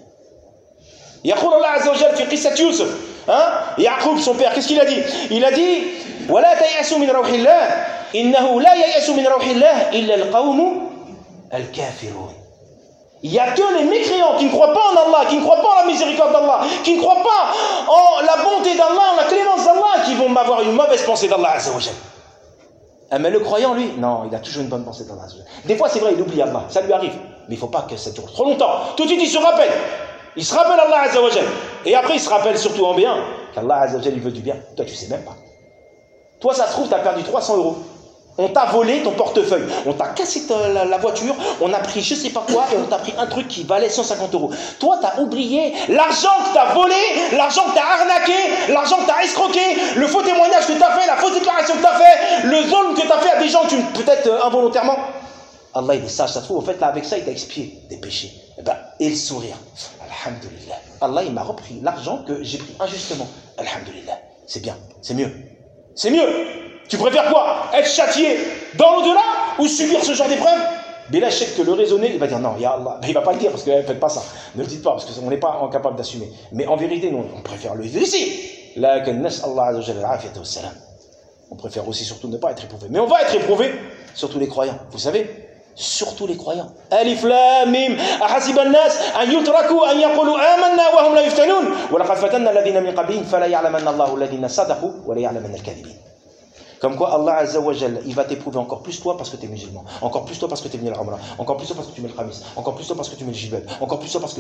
Yaqul Allah Azza wa Jalla fi qissat Yusuf. Hein? Yaqub, son père, qu'est-ce qu'il a dit? Il a dit Wala tayasu min rawhillah, innahu la yayasu min rawhillah illa al-qawmu al-kafirun. Il n'y a que les mécréants qui ne croient pas en Allah, qui ne croient pas en la miséricorde d'Allah, qui ne croient pas en la bonté d'Allah, en la clémence d'Allah, qui vont avoir une mauvaise pensée d'Allah Azza wa Jalla. Ah, mais le croyant, lui, non, il a toujours une bonne pensée d'Allah Azza wa Jalla. Des fois, c'est vrai, il oublie Allah, ça lui arrive. Mais il ne faut pas que ça dure trop longtemps. Tout de suite, il se rappelle. Il se rappelle Allah Azza wa Jalla. Et après, il se rappelle surtout en bien qu'Allah Azza wa Jalla, il veut du bien. Toi, tu ne sais même pas. Toi, ça se trouve, tu as perdu trois cents euros. On t'a volé ton portefeuille. On t'a cassé ta, la, la voiture. On a pris je ne sais pas quoi et on t'a pris un truc qui valait cent cinquante euros. Toi, tu as oublié l'argent que tu as volé, l'argent que tu as arnaqué, l'argent que tu as escroqué, le faux témoignage que tu as fait, la fausse déclaration que tu as fait, le zulm que tu as fait à des gens, tu peut-être euh, involontairement. Allah, il est sage, ça se trouve. En fait, là, avec ça, il t'a expié des péchés. Et, ben, et le sourire. Alhamdulillah. Allah, il m'a repris l'argent que j'ai pris injustement. Alhamdulillah. C'est bien. C'est mieux. C'est mieux. Tu préfères quoi? Être châtié dans l'au-delà ou subir ce genre d'épreuve? Mais là, je sais que le raisonné, il va dire non, ya Allah. Mais il ne va pas le dire parce que ne faites pas ça. Ne le dites pas parce qu'on n'est pas incapable d'assumer. Mais en vérité, nous, on préfère le dire ici. Allah Azza wa Jalla al-salam. On préfère aussi surtout ne pas être éprouvé. Mais on va être éprouvé, surtout les croyants. Vous savez? Surtout les croyants. Alif Lam Mim. Ahasiba an-nas an yutraku an yaqulu amanna wa hum la yuftanun. Wa laqad fatanna alladhina min qablihim fala ya'lamanna Allahu alladhina sadaqu wa la ya'lamanna al-kadhibin. Comme quoi Allah Azza wa Jalla, il va t'éprouver encore plus toi parce que tu es musulman, encore plus toi parce que tu es venu à l'Umrah, encore plus toi parce que tu mets le khamis, encore plus toi parce que tu mets le jilbab, encore plus toi parce que...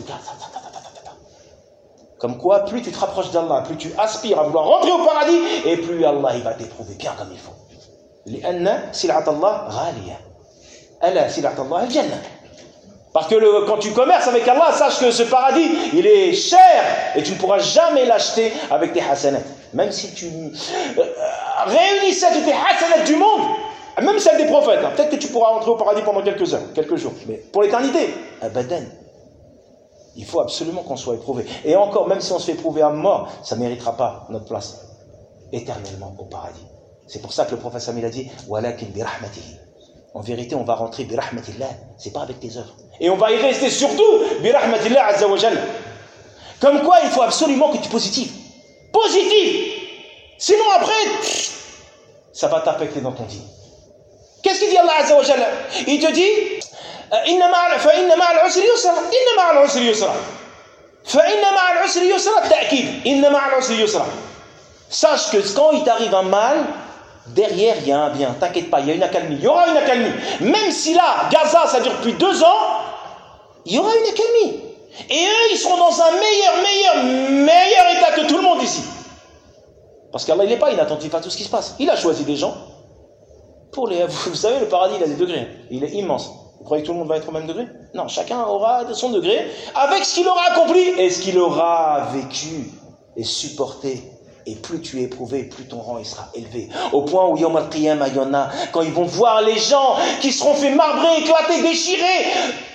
Comme quoi, plus tu te rapproches d'Allah, plus tu aspires à vouloir rentrer au paradis, et plus Allah il va t'éprouver bien comme il faut. لأن سلعة الله غالية. ألا سلعة الله الجنة. Parce que le, quand tu commerces avec Allah, sache que ce paradis, il est cher et tu ne pourras jamais l'acheter avec tes hasanats. Même si tu euh, réunissais toutes tes hasanats du monde, même celles des prophètes, hein, peut-être que tu pourras entrer au paradis pendant quelques heures, quelques jours, mais pour l'éternité, abadan. Il faut absolument qu'on soit éprouvé. Et encore, même si on se fait éprouver à mort, ça ne méritera pas notre place éternellement au paradis. C'est pour ça que le prophète Samil a dit « Walakin bi rahmatihi ». En vérité, on va rentrer bi rahmatillah, c'est pas avec tes œuvres. Et on va y rester surtout bi rahmatillah azza wa jalla. Comme quoi, il faut absolument que tu positives. Positive. Sinon après, ça va t'affecter dans ton dîner. Qu'est-ce qu'il dit Allah azza wa jalla? Il te dit Inna ma'al usri yusra, inna ma'al usri yusra. Fa inna ma'al usri yusra ta'kid. Inna ma'al usri yusra. Sache que quand il t'arrive un mal, derrière, il y a un bien. T'inquiète pas, il y a une accalmie. Il y aura une accalmie. Même si là, Gaza, ça dure depuis deux ans, il y aura une accalmie. Et eux, ils seront dans un meilleur, meilleur, meilleur état que tout le monde ici. Parce qu'Allah, il n'est pas inattentif à tout ce qui se passe. Il a choisi des gens pour les... Vous savez, le paradis, il a des degrés. Il est immense. Vous croyez que tout le monde va être au même degré? Non, chacun aura son degré avec ce qu'il aura accompli et ce qu'il aura vécu et supporté. Et plus tu es éprouvé, plus ton rang il sera élevé. Au point où Yom al-Qiyamah, il y en a, quand ils vont voir les gens qui seront fait marbrer, éclater, déchirer,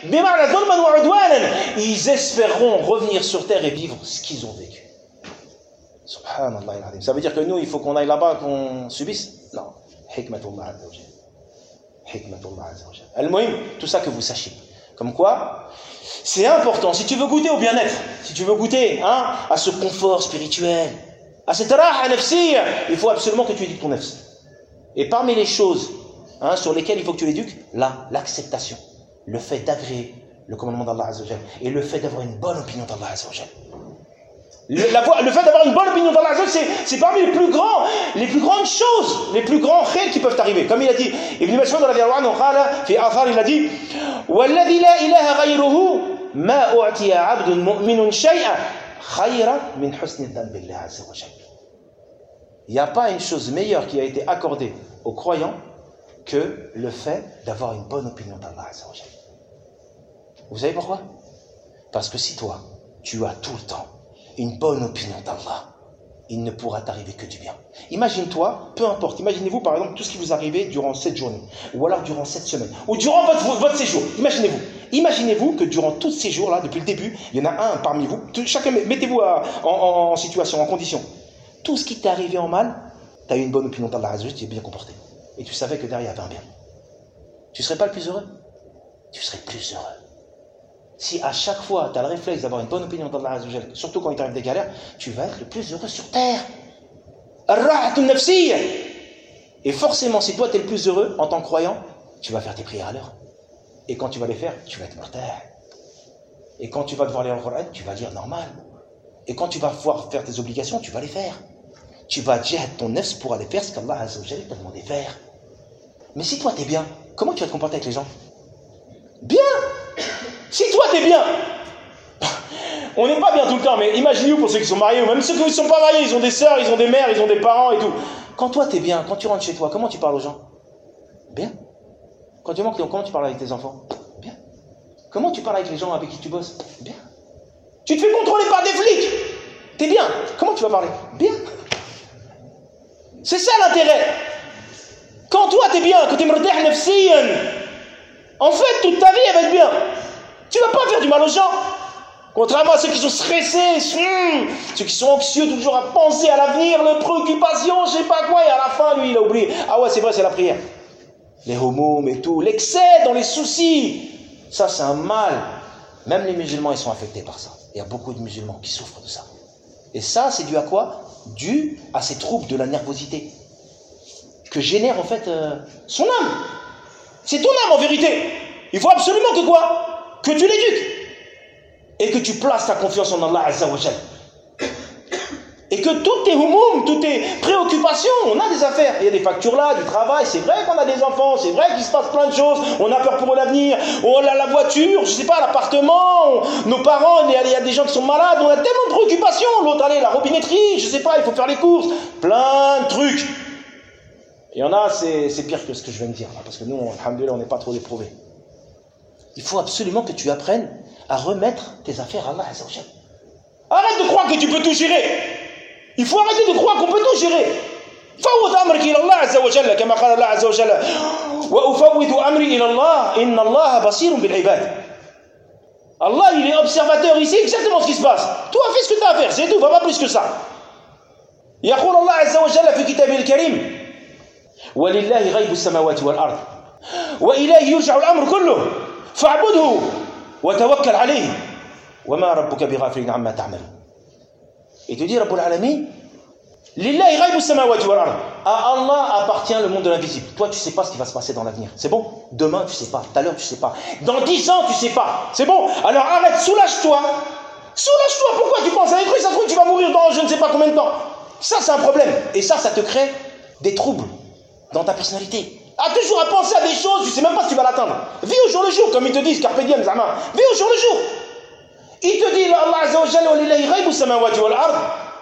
ils espéreront revenir sur terre et vivre ce qu'ils ont vécu. Subhanallah. Ça veut dire que nous, il faut qu'on aille là-bas, qu'on subisse? Non. Hikmatullah azza wa jalla. Hikmatullah azza wa jalla. Al-Muhim, tout ça que vous sachiez. Comme quoi, c'est important. Si tu veux goûter au bien-être, si tu veux goûter hein, à ce confort spirituel, à cette raha nafsiyya, il faut absolument que tu éduques ton nafs. Et parmi les choses hein, sur lesquelles il faut que tu l'éduques, là, l'acceptation, le fait d'agréer le commandement d'Allah azza wa jalla et le fait d'avoir une bonne opinion d'Allah azza wa jalla. Le, la, le fait d'avoir une bonne opinion d'Allah azza wa jalla, c'est parmi les plus grands, les plus grandes choses, les plus grands khayrs qui peuvent arriver. Comme il a dit, Ibn Mas'ud radiyallahu anhu qala fi athar, il a dit walladhi la ilaha ghayruhu ma u'tiya 'abdun mu'minun shay'an khayran min husni dhanbi billah azza wa jalla. Il n'y a pas une chose meilleure qui a été accordée aux croyants que le fait d'avoir une bonne opinion d'Allah azza wa jalla. Vous savez pourquoi? Parce que si toi, tu as tout le temps une bonne opinion d'Allah il ne pourra t'arriver que du bien. Imagine-toi, peu importe, imaginez-vous par exemple tout ce qui vous arrivait durant cette journée, ou alors durant cette semaine, ou durant votre, votre séjour. Imaginez-vous, imaginez-vous que durant tous ces jours-là, depuis le début, il y en a un parmi vous, chacun, mettez-vous à, en, en, en situation, en condition. Tout ce qui t'est arrivé en mal, tu as eu une bonne opinion d'Allah Azza wa Jalla, tu es bien comporté. Et tu savais que derrière il y avait un bien. Tu ne serais pas le plus heureux? Tu serais plus heureux. Si à chaque fois tu as le réflexe d'avoir une bonne opinion d'Allah Azza wa Jalla, surtout quand il t'arrive des galères, tu vas être le plus heureux sur terre. Ar-rahatun nafsiyya. Et forcément, si toi tu es le plus heureux en tant que croyant, tu vas faire tes prières à l'heure. Et quand tu vas les faire, tu vas être mortel. Et quand tu vas devoir lire le Coran, tu vas lire normal. Et quand tu vas pouvoir faire tes obligations, tu vas les faire. Tu vas djihad ton nefs pour aller faire ce qu'Allah Azza wa Jalla t'a demandé de faire. Mais si toi tu es bien, comment tu vas te comporter avec les gens? Bien. Si toi t'es bien, on n'est pas bien tout le temps, mais imaginez-vous pour ceux qui sont mariés, ou même ceux qui ne sont pas mariés, ils ont des sœurs, ils ont des mères, ils ont des parents et tout. Quand toi t'es bien, quand tu rentres chez toi, comment tu parles aux gens? Bien. Quand tu manques, comment tu parles avec tes enfants? Bien. Comment tu parles avec les gens avec qui tu bosses? Bien. Tu te fais contrôler par des flics, t'es bien. Comment tu vas parler? Bien. C'est ça l'intérêt. Quand toi t'es bien, que t'es murtah nafsiyan, en fait toute ta vie elle va être bien. Tu ne vas pas faire du mal aux gens. Contrairement à ceux qui sont stressés, ceux qui sont anxieux, toujours à penser à l'avenir, les préoccupations, je sais pas quoi, et à la fin, lui, il a oublié. Ah ouais, c'est vrai, c'est la prière. Les homos, et tout, l'excès dans les soucis, ça c'est un mal. Même les musulmans, ils sont affectés par ça. Il y a beaucoup de musulmans qui souffrent de ça. Et ça, c'est dû à quoi? Dû à ces troubles de la nervosité que génère en fait euh, son âme. C'est ton âme en vérité. Il faut absolument que quoi? Que tu l'éduques. Et que tu places ta confiance en Allah Azza wa Jal. Et que toutes tes houmoum, toutes tes préoccupations, on a des affaires. Il y a des factures là, du travail, c'est vrai qu'on a des enfants, c'est vrai qu'il se passe plein de choses, on a peur pour l'avenir, on a la voiture, je sais pas, l'appartement, on, nos parents, il y, a, il y a des gens qui sont malades, on a tellement de préoccupations. L'autre, allez, la robinetterie, je sais pas, il faut faire les courses, plein de trucs. Il y en a, c'est, c'est pire que ce que je viens de dire, là, parce que nous, alhamdoulilah, on n'est pas trop éprouvés. Il faut absolument que tu apprennes à remettre tes affaires à Allah Azza wa Jal. Arrête de croire que tu peux tout gérer. Il faut arrêter de croire qu'on peut tout gérer. فوض أمرك إلى الله عز وجل كما قال الله عز وجل وأفوض أمري إلى الله إن الله بصير بالعباد. Allah il est observateur, il sait exactement ce qui se passe. Toi fais ce que tu as à faire, c'est tout, va pas plus que ça. يقول الله عز وجل في كتابه الكريم ولله غيب السماوات والأرض وإليه يرجع الأمر كله فاعبده وتوكل عليه وما ربك بغافل عما تعملون. Et te dit Rabbul Alamin, Lillahi ghaibu samawati wal ard. À Allah appartient le monde de l'invisible. Toi, tu sais pas ce qui va se passer dans l'avenir. C'est bon? Demain, tu sais pas. Tout à l'heure, tu sais pas. Dans dix ans, tu sais pas. C'est bon? Alors arrête, soulage-toi. Soulage-toi. Pourquoi tu penses à un truc? Ça se trouve, tu vas mourir dans je ne sais pas combien de temps. Ça, c'est un problème. Et ça, ça te crée des troubles dans ta personnalité. À toujours à penser à des choses, tu sais même pas si tu vas l'atteindre. Vis au jour le jour, comme il te dit, carpe diem, zama. Vis au jour le jour. Il te dit, Allah Azza wa Jalla, lillahi ghaibu samawati wal ard.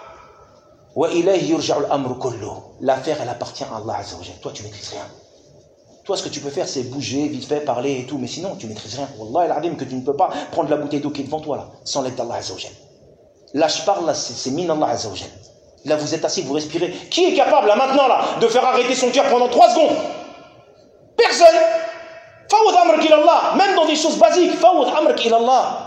Wa ilayhi yurja'u al-amru kullu. L'affaire, elle appartient à Allah Azza wa Jalla. Toi, tu maîtrises rien. Toi, ce que tu peux faire, c'est bouger, vite fait, parler et tout. Mais sinon, tu maîtrises rien. Wallah al-adim que tu ne peux pas prendre la bouteille d'eau qui est devant toi, là, sans l'aide d'Allah Azza wa Jalla. Là, je parle, là, c'est, c'est min Allah Azza wa Jalla. Là, vous êtes assis, vous respirez. Qui est capable, là, maintenant, là, de faire arrêter son cœur pendant trois secondes? Personne. Fawd amrak ila Allah. Même dans des choses basiques. Fawd amrak ila Allah.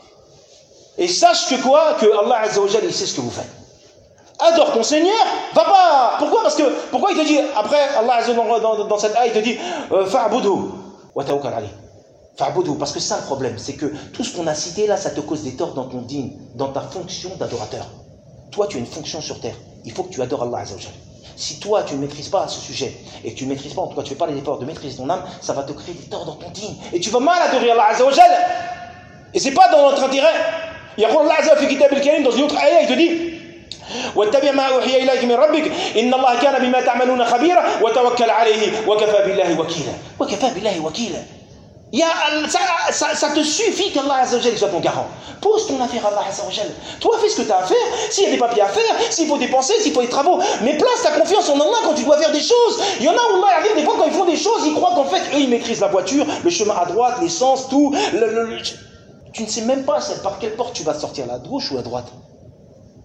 Et sache que quoi? Que Allah Azza wa Jalla, il sait ce que vous faites. Adore ton Seigneur. Va pas. Pourquoi? Parce que, pourquoi il te dit, après, Allah Azza wa Jalla, dans, dans, dans cette ayah, il te dit, fa'budu wa tawakkal alayh. Fa'budu. Parce que ça, le problème, c'est que tout ce qu'on a cité là, ça te cause des torts dans ton digne, dans ta fonction d'adorateur. Toi, tu as une fonction sur terre. Il faut que tu adores Allah Azza wa Jalla. Si toi, tu ne maîtrises pas ce sujet, et que tu ne maîtrises pas, en tout cas, tu ne fais pas les efforts de maîtriser ton âme, ça va te créer des torts dans ton digne. Et tu vas mal adorer Allah Azza wa Jalla. Et c'est pas dans notre intérêt. يقول الله عز وجل في كتاب الكريم dans une autre ayah il te dit واتبع ما أوحي إليك من ربك إن الله كان بما تعملون خبيرا وتوكل عليه وكفى بالله وكيلا وكفى بالله وكيلا. Il y a, ça, ça, ça te suffit qu'Allah Azza wa Jalla soit ton garant. Pose ton affaire à Allah Azza wa Jalla. Toi fais ce que tu as à faire. S'il y a des papiers à faire, s'il faut dépenser, s'il faut des travaux, mais place ta confiance en Allah quand tu dois faire des choses. Il y en a où Allah arrive des fois quand ils font des choses, ils croient qu'en fait eux ils maîtrisent la voiture, le chemin à droite, l'essence, tout. Le, le, le... Tu ne sais même pas par quelle porte tu vas sortir, la gauche ou la droite.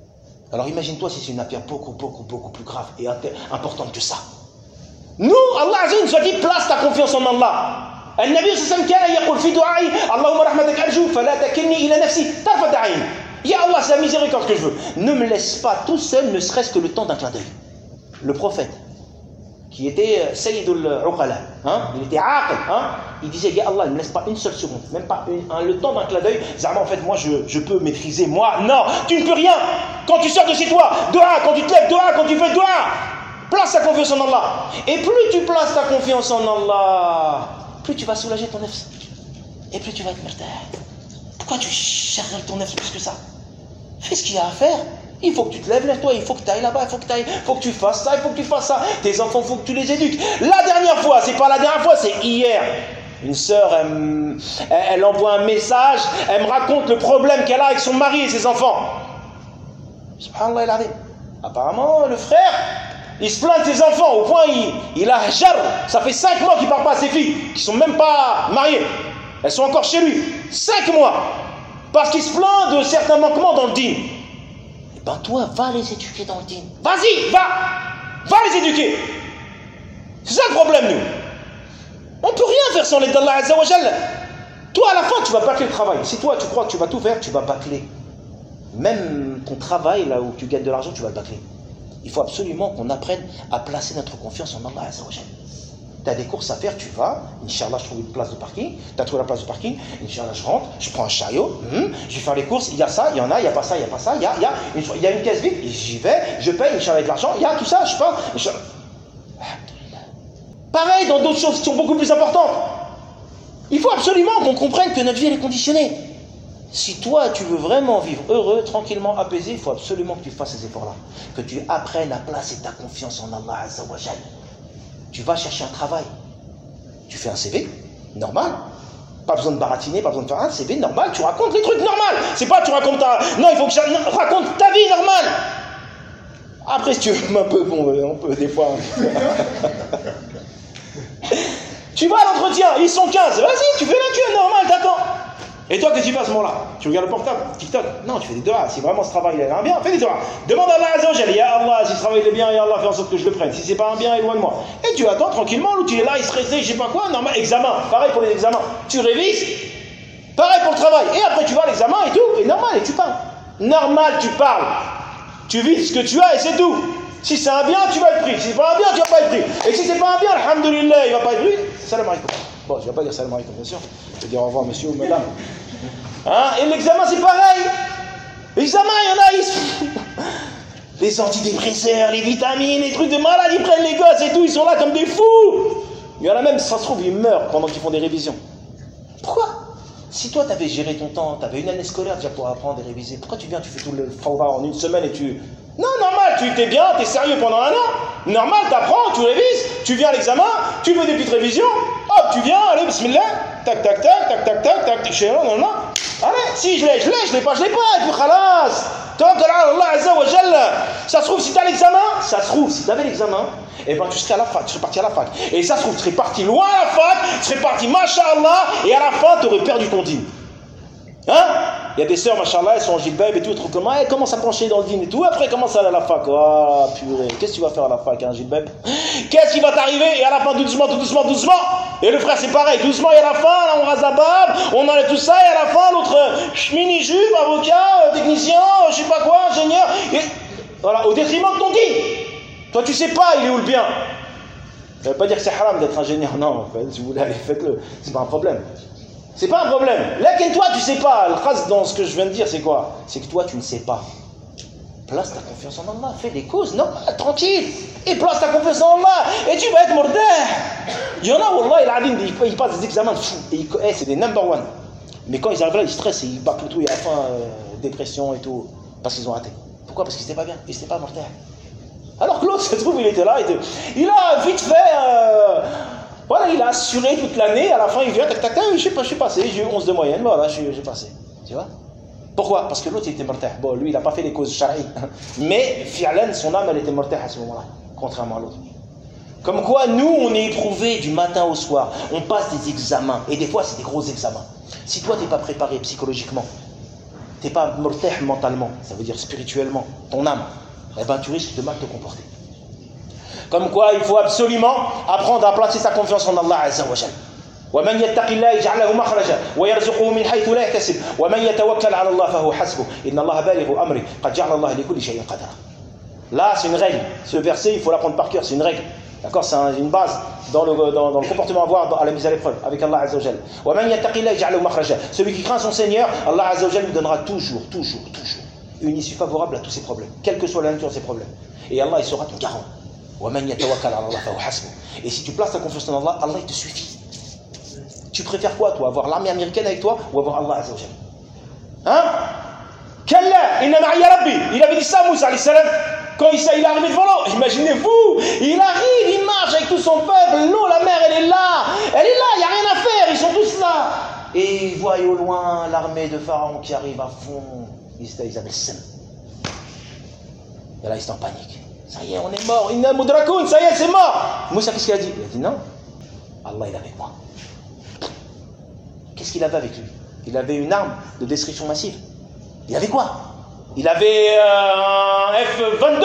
Alors imagine-toi si c'est une affaire beaucoup, beaucoup, beaucoup plus grave et importante que ça. Nous, Allah Azza nous a dit, place ta confiance en Allah. النبي صلى الله عليه وسلم كان يقول في دعائه اللهم رحمتك أرجو فلا تكلني إلى نفسي طرفة عين. Ya Allah, c'est la miséricorde que je veux. Ne me laisse pas tout seul, ne serait-ce que le temps d'un clin d'œil. Le prophète, qui était Sayyidul Uqala, hein, il était aql, hein, il disait, Ya Allah, ne me laisse pas une seule seconde, même pas une, un, le temps d'un clin d'œil. Zama, en fait, moi, je, je peux maîtriser. Moi, non, tu ne peux rien. Quand tu sors de chez toi, dua, quand tu te lèves, dua, quand tu fais dua, place ta confiance en Allah. Et plus tu places ta confiance en Allah, plus tu vas soulager ton nefs. Et plus tu vas être martyr. Pourquoi tu charges ton nefs plus que ça? Fais ce qu'il y a à faire. Il faut que tu te lèves, lève-toi, il faut que tu ailles là-bas, il faut que tu ailles, il faut que tu fasses ça, il faut que tu fasses ça. Tes enfants, il faut que tu les éduques. La dernière fois, c'est pas la dernière fois, c'est hier. Une sœur, elle, elle envoie un message, elle me raconte le problème qu'elle a avec son mari et ses enfants. Subhanallah, il a dit. Apparemment, le frère, il se plaint de ses enfants, au point il, il a jar. Ça fait cinq mois qu'il ne parle pas à ses filles, qui ne sont même pas mariées. Elles sont encore chez lui. Cinq mois. Parce qu'il se plaint de certains manquements dans le dîn. Eh ben toi, va les éduquer dans le dîn. Vas-y, va. Va les éduquer. C'est ça le problème, nous. On ne peut rien faire sans l'aide d'Allah Azza wa Jalla. Toi, à la fin, tu vas bâcler le travail. Si toi, tu crois que tu vas tout faire, tu vas bâcler. Même ton travail, là où tu gagnes de l'argent, tu vas le bâcler. Il faut absolument qu'on apprenne à placer notre confiance en Allah Azza wa Jalla. Tu as des courses à faire, tu vas, Inch'Allah, je trouve une place de parking, tu as trouvé la place de parking, Inch'Allah, je rentre, je prends un chariot, hum, je vais faire les courses, il y a ça, il y en a, il n'y a pas ça, il n'y a pas ça, il y a, il y a, une, il y a une caisse vide, j'y vais, je paye, Inch'Allah, avec l'argent, il y a tout ça, je pars, Inch'Allah. Pareil dans d'autres choses qui sont beaucoup plus importantes. Il faut absolument qu'on comprenne que notre vie, elle est conditionnée. Si toi, tu veux vraiment vivre heureux, tranquillement, apaisé, il faut absolument que tu fasses ces efforts-là. Que tu apprennes à placer ta confiance en Allah Azza wa Jalla. Tu vas chercher un travail. Tu fais un C V, normal. Pas besoin de baratiner, pas besoin de faire un C V normal. Tu racontes les trucs normaux. C'est pas tu racontes ta... Non, il faut que je non, raconte ta vie normale. Après, si tu veux un peu, bon, on peut des fois... Tu vas à l'entretien, ils sont quinze. Vas-y, tu fais la queue, normal, t'attends. Et toi, qu'est-ce que tu fais à ce moment-là? Tu regardes le portable, TikTok? Non, tu fais des doigts. Si vraiment ce travail il est un bien, fais des doigts. Demande à Allah Azza wa Jalla, Ya Allah, si ce travail il est bien, Ya Allah, fais en sorte que je le prenne. Si c'est pas un bien, éloigne-moi. Et tu attends tranquillement, ou tu es là, il se réveille, je sais pas quoi, normal, examen. Pareil pour les examens. Tu révises, pareil pour le travail. Et après, tu vas à l'examen et tout, et normal, et tu parles. Normal, tu parles. Tu vis ce que tu as et c'est tout. Si c'est un bien, tu vas être pris. Si c'est pas un bien, tu vas pas être pris. Et si c'est pas un bien, alhamdoulilah, il va pas être pris. Salam alaikum. Bon, je vais pas dire salam alaikum, bien sûr. Je vais dire au revoir, monsieur ou madame. Hein? Et l'examen, c'est pareil. L'examen, il y en a, ils... les antidépresseurs, les vitamines, les trucs de malade, ils prennent les gosses et tout, ils sont là comme des fous. Il y en a même, ça se trouve, ils meurent pendant qu'ils font des révisions. Pourquoi? Si toi, tu avais géré ton temps, tu avais une année scolaire déjà pour apprendre et réviser, pourquoi tu viens, tu fais tout le fawda en une semaine et tu... Non, normal, tu t'es bien, tu es sérieux pendant un an. Normal, tu apprends, tu révises, tu viens à l'examen, tu fais des petites révisions, hop, tu viens, allez, bismillah, tac, tac, tac, tac, tac, tac, tac, tac, non, non, non. Allez, si je l'ai, je l'ai, je l'ai pas, je l'ai pas, et puis khalas. Tawakkal ala Allah Azza wa Jalla. Ça se trouve, si tu as l'examen, ça se trouve, si tu avais l'examen, eh ben tu serais à la fac, tu serais parti à la fac. Et ça se trouve, tu serais parti loin à la fac, tu serais parti, masha'Allah, et à la fin, tu aurais perdu ton dîme. Hein? Il y a des sœurs, machallah, elles sont en gilbab et tout, truc comme ça, elles commencent à pencher dans le dîme et tout, après elles commencent à aller à la fac. Oh purée, qu'est-ce que tu vas faire à la fac, hein, gilbab? Qu'est-ce qui va t'arriver? Et à la fin, doucement, tout doucement, doucement. Et le frère, c'est pareil, doucement, et à la fin, là, on rase la barbe, on enlève tout ça, et à la fin, l'autre, mini-jupe, avocat, technicien, je sais pas quoi, ingénieur, et voilà, au détriment de ton dîme. Toi, tu sais pas, il est où le bien? Ça veut pas dire que c'est haram d'être ingénieur, non, en fait, si vous voulez aller, faites-le, c'est pas un problème. C'est pas un problème. Là, que toi, tu sais pas. Le phrase dans ce que je viens de dire, c'est quoi? C'est que toi, tu ne sais pas. Place ta confiance en Allah. Fais des causes normales, tranquille. Et place ta confiance en Allah. Et tu vas être mordah. Il y en a, Wallah, il adim, ils passent des examens de fou. Et ils, eh, c'est des number one. Mais quand ils arrivent là, ils stressent et ils battent le tout. Et à la fin, euh, dépression et tout. Parce qu'ils ont raté. Pourquoi? Parce qu'ils n'étaient pas bien. Ils n'étaient pas mordah. Alors que l'autre, se trouve, il était là. Il, était... il a vite fait. Euh... Voilà, il a assuré toute l'année, à la fin il vient, tac tac tac, je sais pas, je suis passé, j'ai eu onze de moyenne, voilà, j'ai passé. Tu vois? Pourquoi? Parce que l'autre il était mortah. Bon, lui il n'a pas fait les causes shari'i. Mais, fi'lan, son âme elle était mortah à ce moment-là, contrairement à l'autre. Comme quoi, nous on est éprouvés du matin au soir, on passe des examens, et des fois c'est des gros examens. Si toi t'es pas préparé psychologiquement, tu n'es pas murtah mentalement, ça veut dire spirituellement, ton âme, eh ben tu risques de mal te comporter. Comme quoi, il faut absolument apprendre à placer sa confiance en Allah Azza wa Jalla. ومن يتق الله يجعل له مخرجا ويرزقه من حيث لا يحتسب ومن يتوكل على الله فهو حسبه إن الله بالغ أمره قد جعل الله لكل شيء قدرا. Là, c'est une règle. Ce verset, il faut l'apprendre par cœur, c'est une règle. D'accord, c'est un, une base dans le, dans, dans le comportement à avoir à la mise à l'épreuve avec Allah Azza wa Jalla. ومن يتق الله يجعل له مخرجا. Celui qui craint son Seigneur, Allah Azza wa Jalla lui donnera toujours, toujours, toujours une issue favorable à tous ses problèmes, quelle que soit la nature de ses problèmes. Et Allah, il sera ton garant. ومن يتوكل على الله فهو حسبه. Et si tu places ta confiance en Allah, Allah il te suffit. Tu préfères quoi, toi, avoir l'armée américaine avec toi ou avoir Allah Azza wa Jalla? Hein? Kalla, inna ma'iya rabbi. Il avait dit ça, Moussa alayhi salam, quand il, il est arrivé devant l'eau. Imaginez-vous, il arrive, il marche avec tout son peuple, l'eau, la mer, elle est là, elle est là, il n'y a rien à faire, ils sont tous là. Et il voit au loin l'armée de Pharaon qui arrive à fond. Ils avaient le seum. Et là, ils sont en panique. Ça y est, on est mort, inna mudrakoun, ça y est, c'est mort. Moussa, qu'est-ce qu'il a dit? Il a dit non, Allah, il est avec moi. Qu'est-ce qu'il avait avec lui? Il avait une arme de destruction massive. Il avait quoi? Il avait euh, un F vingt-deux.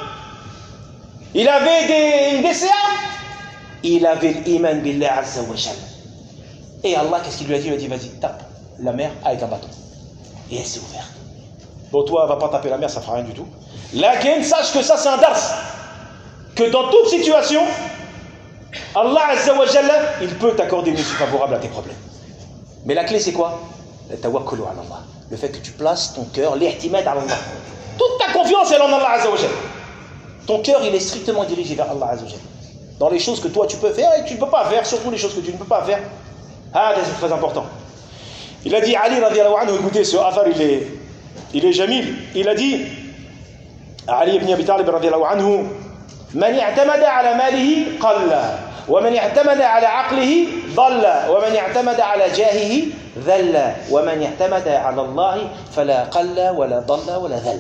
Il avait des, une D C A. Il avait l'iman billah azza wa jalla. Et Allah, qu'est-ce qu'il lui a dit? Il lui a dit, vas-y, tape la mer avec un bâton. Et elle s'est ouverte. Bon, toi, va pas taper la mer, ça fera rien du tout. Lakin, sache que ça, c'est un dars. Que dans toute situation, Allah azza wa jalla, il peut t'accorder une issue favorable à tes problèmes. Mais la clé, c'est quoi? Le tawakkulu ala Allah. Le fait que tu places ton cœur, l'ihtimad ala Allah. Toute ta confiance, elle est en Allah Azza wa Jalla. Ton cœur, il est strictement dirigé vers Allah Azza wa Jalla. Dans les choses que toi, tu peux faire et que tu ne peux pas faire, surtout les choses que tu ne peux pas faire. Ah, c'est très important. Il a dit, Ali radiallahu anhu, écoutez, ce affaire, il est, il est jamil. Il a dit, Ali ibn Abi Talib radiallahu anhu, Man i'tamada ala malihi qalla. ومن اعتمد على عقله ضل ومن اعتمد على جاهه ذل ومن اعتمد على الله فلا قل ولا ضل ولا ذل.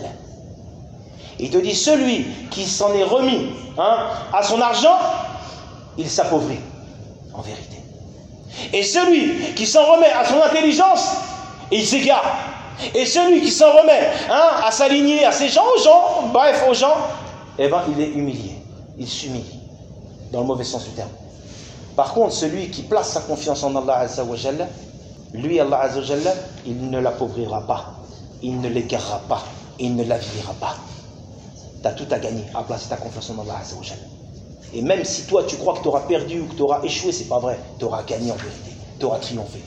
Il te dit, celui qui s'en est remis hein, à son argent, il s'appauvrit, en vérité. Et celui qui s'en remet à son intelligence, il s'égare. Et celui qui s'en remet hein, à s'aligner à ses gens, aux gens, bref, aux gens, eh ben, il est humilié, il s'humilie. Dans le mauvais sens du terme. Par contre, celui qui place sa confiance en Allah Azza wa Jalla, lui, Allah Azza wa Jalla, il ne l'appauvrira pas, il ne l'égarera pas, il ne l'avilira pas. Tu as tout à gagner à placer ta confiance en Allah Azza wa Jalla. Et même si toi, tu crois que tu auras perdu ou que tu auras échoué, c'est pas vrai. Tu auras gagné en vérité, tu auras triomphé.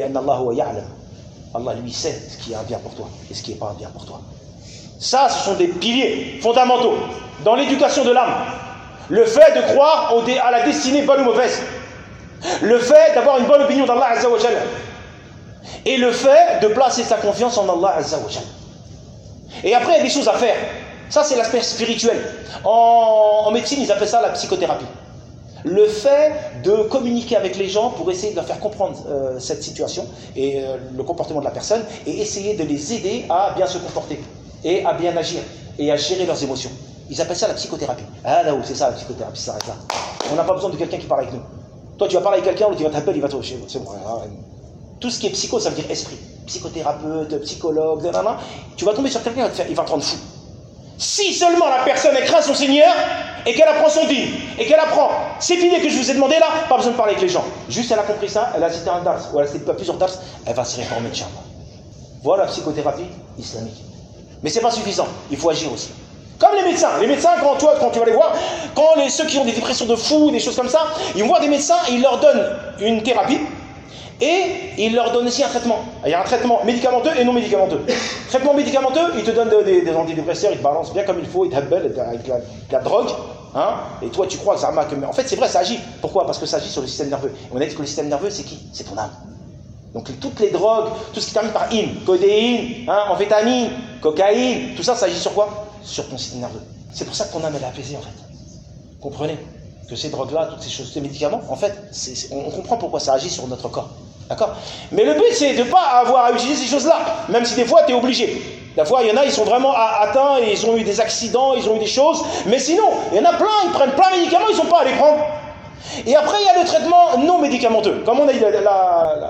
Allah, lui, sait ce qui est un bien pour toi et ce qui n'est pas un bien pour toi. Ça, ce sont des piliers fondamentaux dans l'éducation de l'âme. Le fait de croire à la destinée bonne ou mauvaise. Le fait d'avoir une bonne opinion d'Allah Azza wa Jalla. Et le fait de placer sa confiance en Allah Azza wa Jalla. Et après, il y a des choses à faire. Ça, c'est l'aspect spirituel. En, en médecine, ils appellent ça la psychothérapie. Le fait de communiquer avec les gens pour essayer de leur faire comprendre euh, cette situation et euh, le comportement de la personne et essayer de les aider à bien se comporter et à bien agir et à gérer leurs émotions. Ils appellent ça la psychothérapie. Ah là où c'est ça la psychothérapie, ça s'arrête là. On n'a pas besoin de quelqu'un qui parle avec nous. Toi, tu vas parler avec quelqu'un, l'autre il va t'appeler, il va te chez c'est bon. Tout ce qui est psycho, ça veut dire esprit. Psychothérapeute, psychologue, nanana. Tu vas tomber sur quelqu'un, il va te faire, il va te rendre fou. Si seulement la personne elle craint son Seigneur et qu'elle apprend son dîme et qu'elle apprend ces piliers que je vous ai demandé là, pas besoin de parler avec les gens. Juste elle a compris ça, elle a cité un dars ou elle a cité plusieurs dars, elle va se réformer, Inch'Allah. Voilà la psychothérapie islamique. Mais c'est pas suffisant, il faut agir aussi. Comme les médecins. Les médecins, quand, toi, quand tu vas les voir, quand les, ceux qui ont des dépressions de fou, des choses comme ça, ils vont voir des médecins, ils leur donnent une thérapie et ils leur donnent aussi un traitement. Il y a un traitement médicamenteux et non médicamenteux. Traitement médicamenteux, ils te donnent des, des antidépresseurs, ils te balancent bien comme il faut, ils te habellent avec la, la drogue. Hein, et toi, tu crois que ça marque. Mais en fait, c'est vrai, ça agit. Pourquoi? Parce que ça agit sur le système nerveux. Et on a dit que le système nerveux, c'est qui? C'est ton âme. Donc toutes les drogues, tout ce qui termine par in, codéine, hein, amphétamine, cocaïne, tout ça, ça agit sur quoi? Sur ton système nerveux. C'est pour ça que ton âme elle est apaisée en fait. Comprenez que ces drogues-là, toutes ces choses, ces médicaments, en fait, c'est, c'est, on comprend pourquoi ça agit sur notre corps. D'accord? Mais le but c'est de ne pas avoir à utiliser ces choses-là, même si des fois tu es obligé. Des fois il y en a, ils sont vraiment atteints, et ils ont eu des accidents, ils ont eu des choses, mais sinon, il y en a plein, ils prennent plein de médicaments, ils ne sont pas à les prendre. Et après il y a le traitement non médicamenteux. Comme on a dit la, la, la, la, la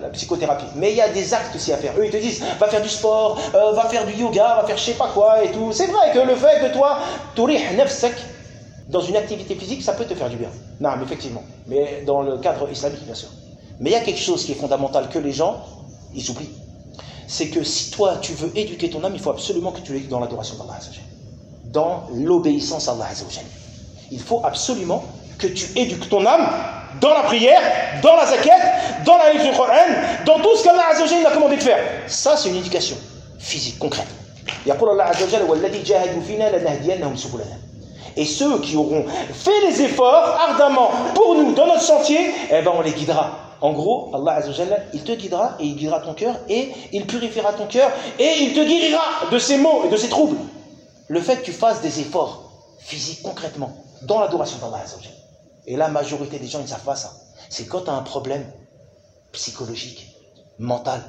psychothérapie. Mais il y a des actes aussi à faire. Eux, ils te disent, va faire du sport, euh, va faire du yoga, va faire je sais pas quoi et tout. C'est vrai que le fait que toi, tourih nafsak, dans une activité physique, ça peut te faire du bien. Non, mais effectivement. Mais dans le cadre islamique, bien sûr. Mais il y a quelque chose qui est fondamental que les gens, ils oublient. C'est que si toi, tu veux éduquer ton âme, il faut absolument que tu l'éduques dans l'adoration d'Allah Azza wa Jalla, dans l'obéissance à Allah Azza wa Jalla. Il faut absolument que tu éduques ton âme dans la prière, dans la zakat, dans la lecture du Coran, dans tout ce qu'Allah Azza wa Jalla a commandé de faire. Ça, c'est une éducation physique, concrète. يقول الله عز وجل والذي جاهدوا فينا لنهدينهم سبلنا. Et ceux qui auront fait les efforts ardemment pour nous dans notre sentier, eh ben on les guidera. En gros, Allah Azza wa Jalla, il te guidera et il guidera ton cœur et il purifiera ton cœur et il te guérira de ses maux et de ses troubles. Le fait que tu fasses des efforts physiques concrètement dans l'adoration d'Allah Azza wa Jalla. Et la majorité des gens, ils ne savent pas ça. C'est quand tu as un problème psychologique, mental.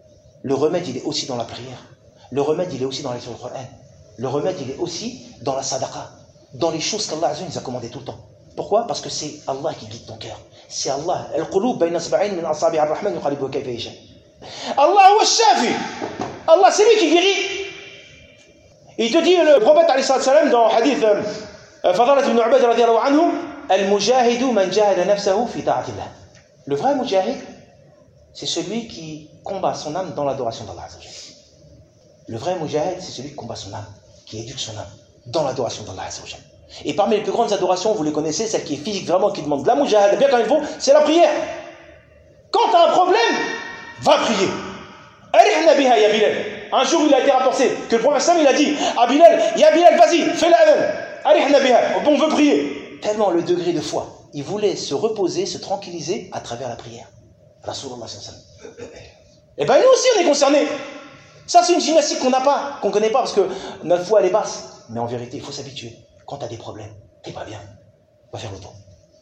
Le remède, il est aussi dans la prière. Le remède, il est aussi dans la lecture du Coran. Le remède, il est aussi dans la sadaqa. Dans les choses qu'Allah Azza wa Jalla nous a commandées tout le temps. Pourquoi? Parce que c'est Allah qui guide ton cœur. C'est Allah. Al-qulub bayna sab'in min asabi' ar-Rahman yuqallibuha kayfa yasha. Allah huwa ash-shafi. Allah, c'est lui qui guérit. Il te dit, le prophète alayhi salam dans le hadith Fadalat ibn Ubayd radiyallahu anhu, al-mujahidu man jahada nafsahu fi ta'atillah. Le vrai mujahid, c'est celui qui combat son âme dans l'adoration d'Allah Azza wa Jalla. Le vrai mujahid, c'est celui qui combat son âme, qui éduque son âme dans l'adoration d'Allah Azza wa Jalla. Et parmi les plus grandes adorations, vous les connaissez, celle qui est physique, vraiment, qui demande de la mujahada, bien comme il faut, c'est la prière. Quand tu as un problème, va prier. Arihna biha ya Bilal. Un jour, il a été rapporté que le prophète Sam, il a dit à Bilal, ya Bilal, vas-y, fais l'adhan. Arihna biha. On veut prier. Tellement le degré de foi. Il voulait se reposer, se tranquilliser à travers la prière. Rasulullah sallallahu alayhi wa sallam. Et bien, nous aussi, on est concernés. Ça, c'est une gymnastique qu'on n'a pas, qu'on ne connaît pas, parce que notre foi, elle est basse. Mais en vérité, il faut s'habituer. Quand tu as des problèmes, t'es pas bien, va faire le tour.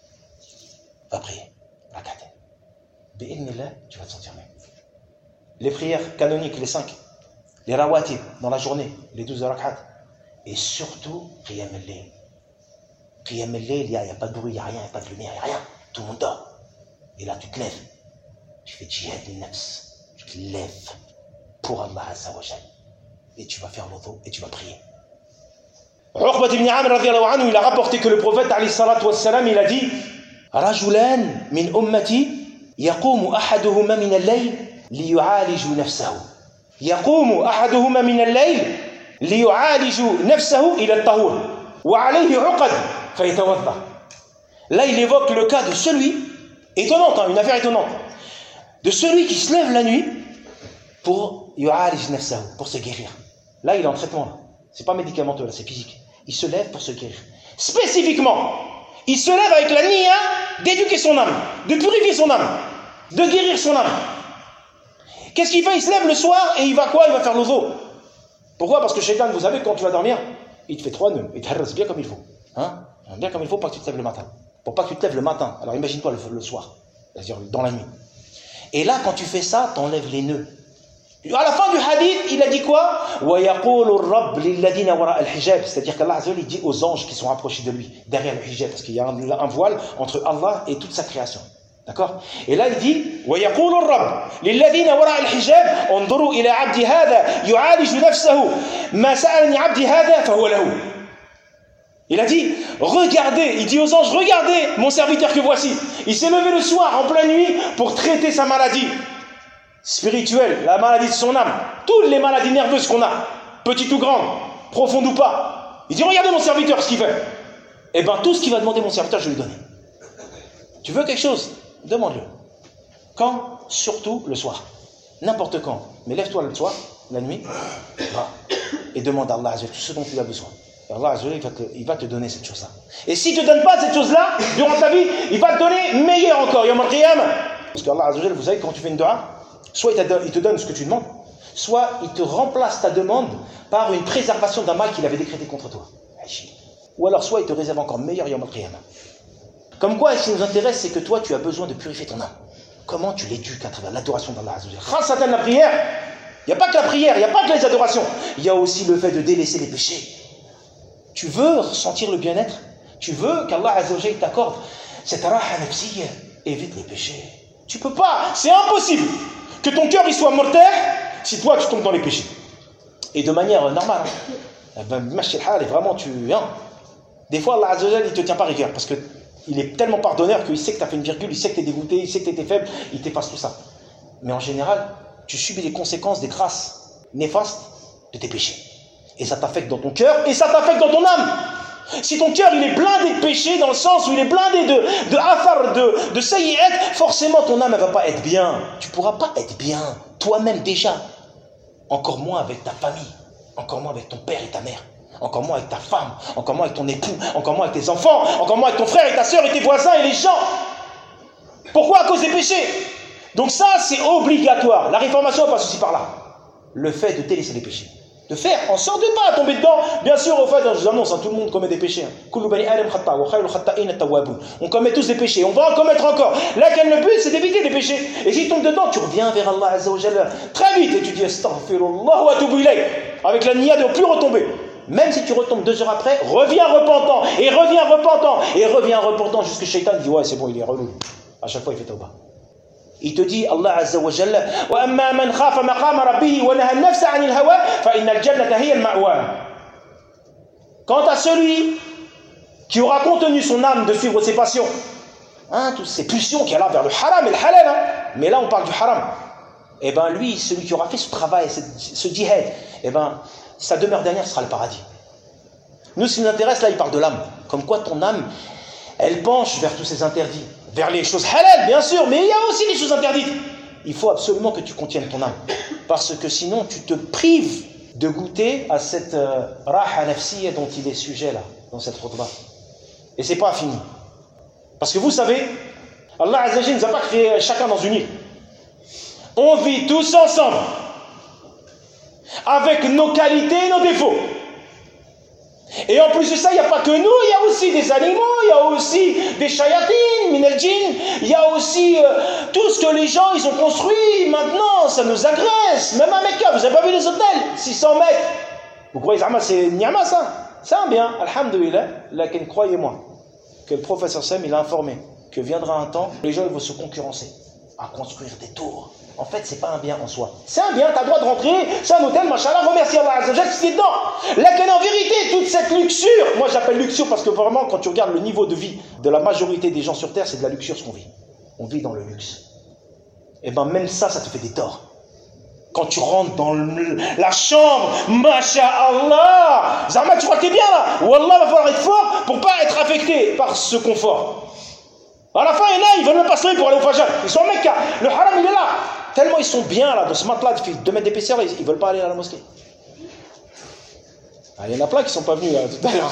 Va prier. Rakat. Bi'idhnillah, tu vas te sentir mieux. Les prières canoniques, les cinq. Les rawatib, dans la journée, les douze rakat. Et surtout, qiyam al-layl. Qiyam al-layl, il n'y a, a pas de bruit, il n'y a rien, il n'y a pas de lumière, il n'y a rien. Tout le monde dort. Et là, tu te lèves. Tu fais jihad al-nafs. Tu te lèves pour Allah Azza wa Jalla. Et tu vas faire l'auto et tu vas prier. Uqbat ibn Amr radiyallahu anhu, il a rapporté que le prophète alayhi salatu wassalam, il a dit Rajulan min ummati yaqumu ahaduhuma min al-layl liyu'aliju nafsahu. Yaqumu ahaduhuma min al-layl liyu'aliju nafsahu ila at-tahur wa alayhi uqad fayatawadda. Là, il évoque le cas de celui, étonnante, hein, une affaire étonnante, de celui qui se lève la nuit pour yu'alij nafsahu, pour se guérir. Là, il est en traitement, là. C'est pas médicamenteux, là, c'est physique. Il se lève pour se guérir. Spécifiquement, il se lève avec la niya d'éduquer son âme, de purifier son âme, de guérir son âme. Qu'est-ce qu'il fait? Il se lève le soir et il va quoi? Il va faire l'ozo. Pourquoi? Parce que Shaitan, vous savez, quand tu vas dormir, il te fait trois nœuds, il te harrasse bien comme il faut. Hein? Bien comme il faut pour pas que tu te lèves le matin. Pour pas que tu te lèves le matin. Alors imagine-toi le, le soir, c'est-à-dire dans la nuit. Et là, quand tu fais ça, tu enlèves les nœuds. À la fin du hadith, il a dit quoi? C'est-à-dire qu'Allah Azza wa Jalla dit aux anges qui sont rapprochés de lui, derrière le hijab, parce qu'il y a un, un voile entre Allah et toute sa création. D'accord? Et là, il dit il a dit, regardez, il dit aux anges, regardez mon serviteur que voici. Il s'est levé le soir en pleine nuit pour traiter sa maladie spirituelle, la maladie de son âme, toutes les maladies nerveuses qu'on a, petites ou grandes, profondes ou pas. Il dit, regardez mon serviteur ce qu'il fait. Et bien tout ce qu'il va demander mon serviteur, je vais lui donner. Tu veux quelque chose? Demande-le. Quand? Surtout le soir. N'importe quand. Mais lève-toi le soir, la nuit, va, et demande à Allah tout ce dont tu as besoin. Et Allah il va, te, il va te donner cette chose-là. Et s'il ne te donne pas cette chose-là, durant ta vie, il va te donner meilleur encore. Yawm al-Qiyamah. Parce qu'Allah, vous savez, quand tu fais une dua, soit il te donne ce que tu demandes, soit il te remplace ta demande par une préservation d'un mal qu'il avait décrété contre toi. Ou alors soit il te réserve encore meilleur Yawm al-Qiyamah. Comme quoi, ce qui nous intéresse, c'est que toi, tu as besoin de purifier ton âme. Comment tu l'éduques à travers l'adoration d'Allah Azza wa Jalla. Grâce à la prière, il n'y a pas que la prière, il n'y a pas que les adorations. Il y a aussi le fait de délaisser les péchés. Tu veux ressentir le bien-être? Tu veux qu'Allah Azza wa Jalla t'accorde cette raha nafsiyya? Évite les péchés. Tu peux pas, c'est impossible que ton cœur il soit mortel si toi tu tombes dans les péchés. Et de manière normale. Hein. Ben, vraiment, tu. Hein. Des fois, Allah Azza wa Jalla, il te tient pas rigueur parce qu'il est tellement pardonneur qu'il sait que tu as fait une virgule, il sait que tu es dégoûté, il sait que tu étais faible, il t'efface tout ça. Mais en général, tu subis les conséquences des grâces néfastes de tes péchés. Et ça t'affecte dans ton cœur et ça t'affecte dans ton âme. Si ton cœur il est blindé de péché, dans le sens où il est blindé de, de afar, de, de sayyi'at, forcément ton âme elle va pas être bien. Tu pourras pas être bien, toi-même déjà. Encore moins avec ta famille, encore moins avec ton père et ta mère, encore moins avec ta femme, encore moins avec ton époux, encore moins avec tes enfants, encore moins avec ton frère et ta soeur et tes voisins et les gens. Pourquoi? À cause des péchés. Donc ça c'est obligatoire. La réformation passe aussi par là. Le fait de délaisser les péchés. De faire en sorte de ne pas tomber dedans. Bien sûr, au fait, je vous annonce, hein, tout le monde commet des péchés. On commet tous des péchés. On va en commettre encore. Là, le but, c'est d'éviter les péchés. Et si tu tombes dedans, tu reviens vers Allah Azza wa Jalla très vite et tu dis astaghfirullah wa atubu ilayh. Avec la niya de ne plus retomber. Même si tu retombes deux heures après, reviens repentant. Et reviens repentant. Et reviens repentant jusqu'à Shaitan dit ouais, c'est bon, il est relou. À chaque fois, il fait tawbah. Il te dit, Allah Azza wa Jalla, وَأَمَّا مَنْ خَافَ مَقَامَ رَبِّهِ وَنَهَى النَّفْسَ عَنِ الْهَوَى فَإِنَّ الْجَنَّةَ هِيَ الْمَأْوَى. Quant à celui qui aura contenu son âme de suivre ses passions, hein, toutes ces pulsions qui allent vers le haram et le halal, hein, mais là on parle du haram, et bien lui, celui qui aura fait ce travail, ce, ce djihad, et ben sa demeure dernière sera le paradis. Nous, ce qui nous intéresse, là, il parle de l'âme. Comme quoi ton âme, elle penche vers tous ces interdits. Vers les choses halal, bien sûr, mais il y a aussi les choses interdites. Il faut absolument que tu contiennes ton âme. Parce que sinon, tu te prives de goûter à cette euh, raha nafsiyya dont il est sujet là, dans cette khutbah. Et c'est pas fini. Parce que vous savez, Allah Azza wa Jalla nous a pas créé chacun dans une île. On vit tous ensemble. Avec nos qualités et nos défauts. Et en plus de ça, il n'y a pas que nous, il y a aussi des animaux, il y a aussi des shayatin, minal djinn, il y a aussi euh, tout ce que les gens ils ont construit. Maintenant, ça nous agresse. Même à Mecca, vous n'avez pas vu les hôtels, six cents mètres. Vous croyez que c'est ni'ma ça? C'est un bien, alhamdoulilah. Lakin croyez-moi que le professeur Sam, il a informé que viendra un temps où les gens ils vont se concurrencer à construire des tours. En fait, c'est pas un bien en soi. C'est un bien, tu as le droit de rentrer, c'est un hôtel, machallah, remercie Allah Azza wa Jalla, c'est dedans. Là, en vérité, toute cette luxure, moi j'appelle luxure parce que vraiment, quand tu regardes le niveau de vie de la majorité des gens sur Terre, c'est de la luxure ce qu'on vit. On vit dans le luxe. Et bien, même ça, ça te fait des torts. Quand tu rentres dans le, la chambre, masha'Allah, Zahma, tu crois que t'es bien là? Wallah, va falloir être fort pour pas être affecté par ce confort. À la fin, il y en a, ils veulent même pas se lever pour aller au Fajr. Ils sont en Mecca. Le haram, il est là. Tellement ils sont bien là, dans ce matelas de deux mètres d'épaisseur, ils ne veulent pas aller à la mosquée. Ah, il y en a plein qui ne sont pas venus là, tout à l'heure.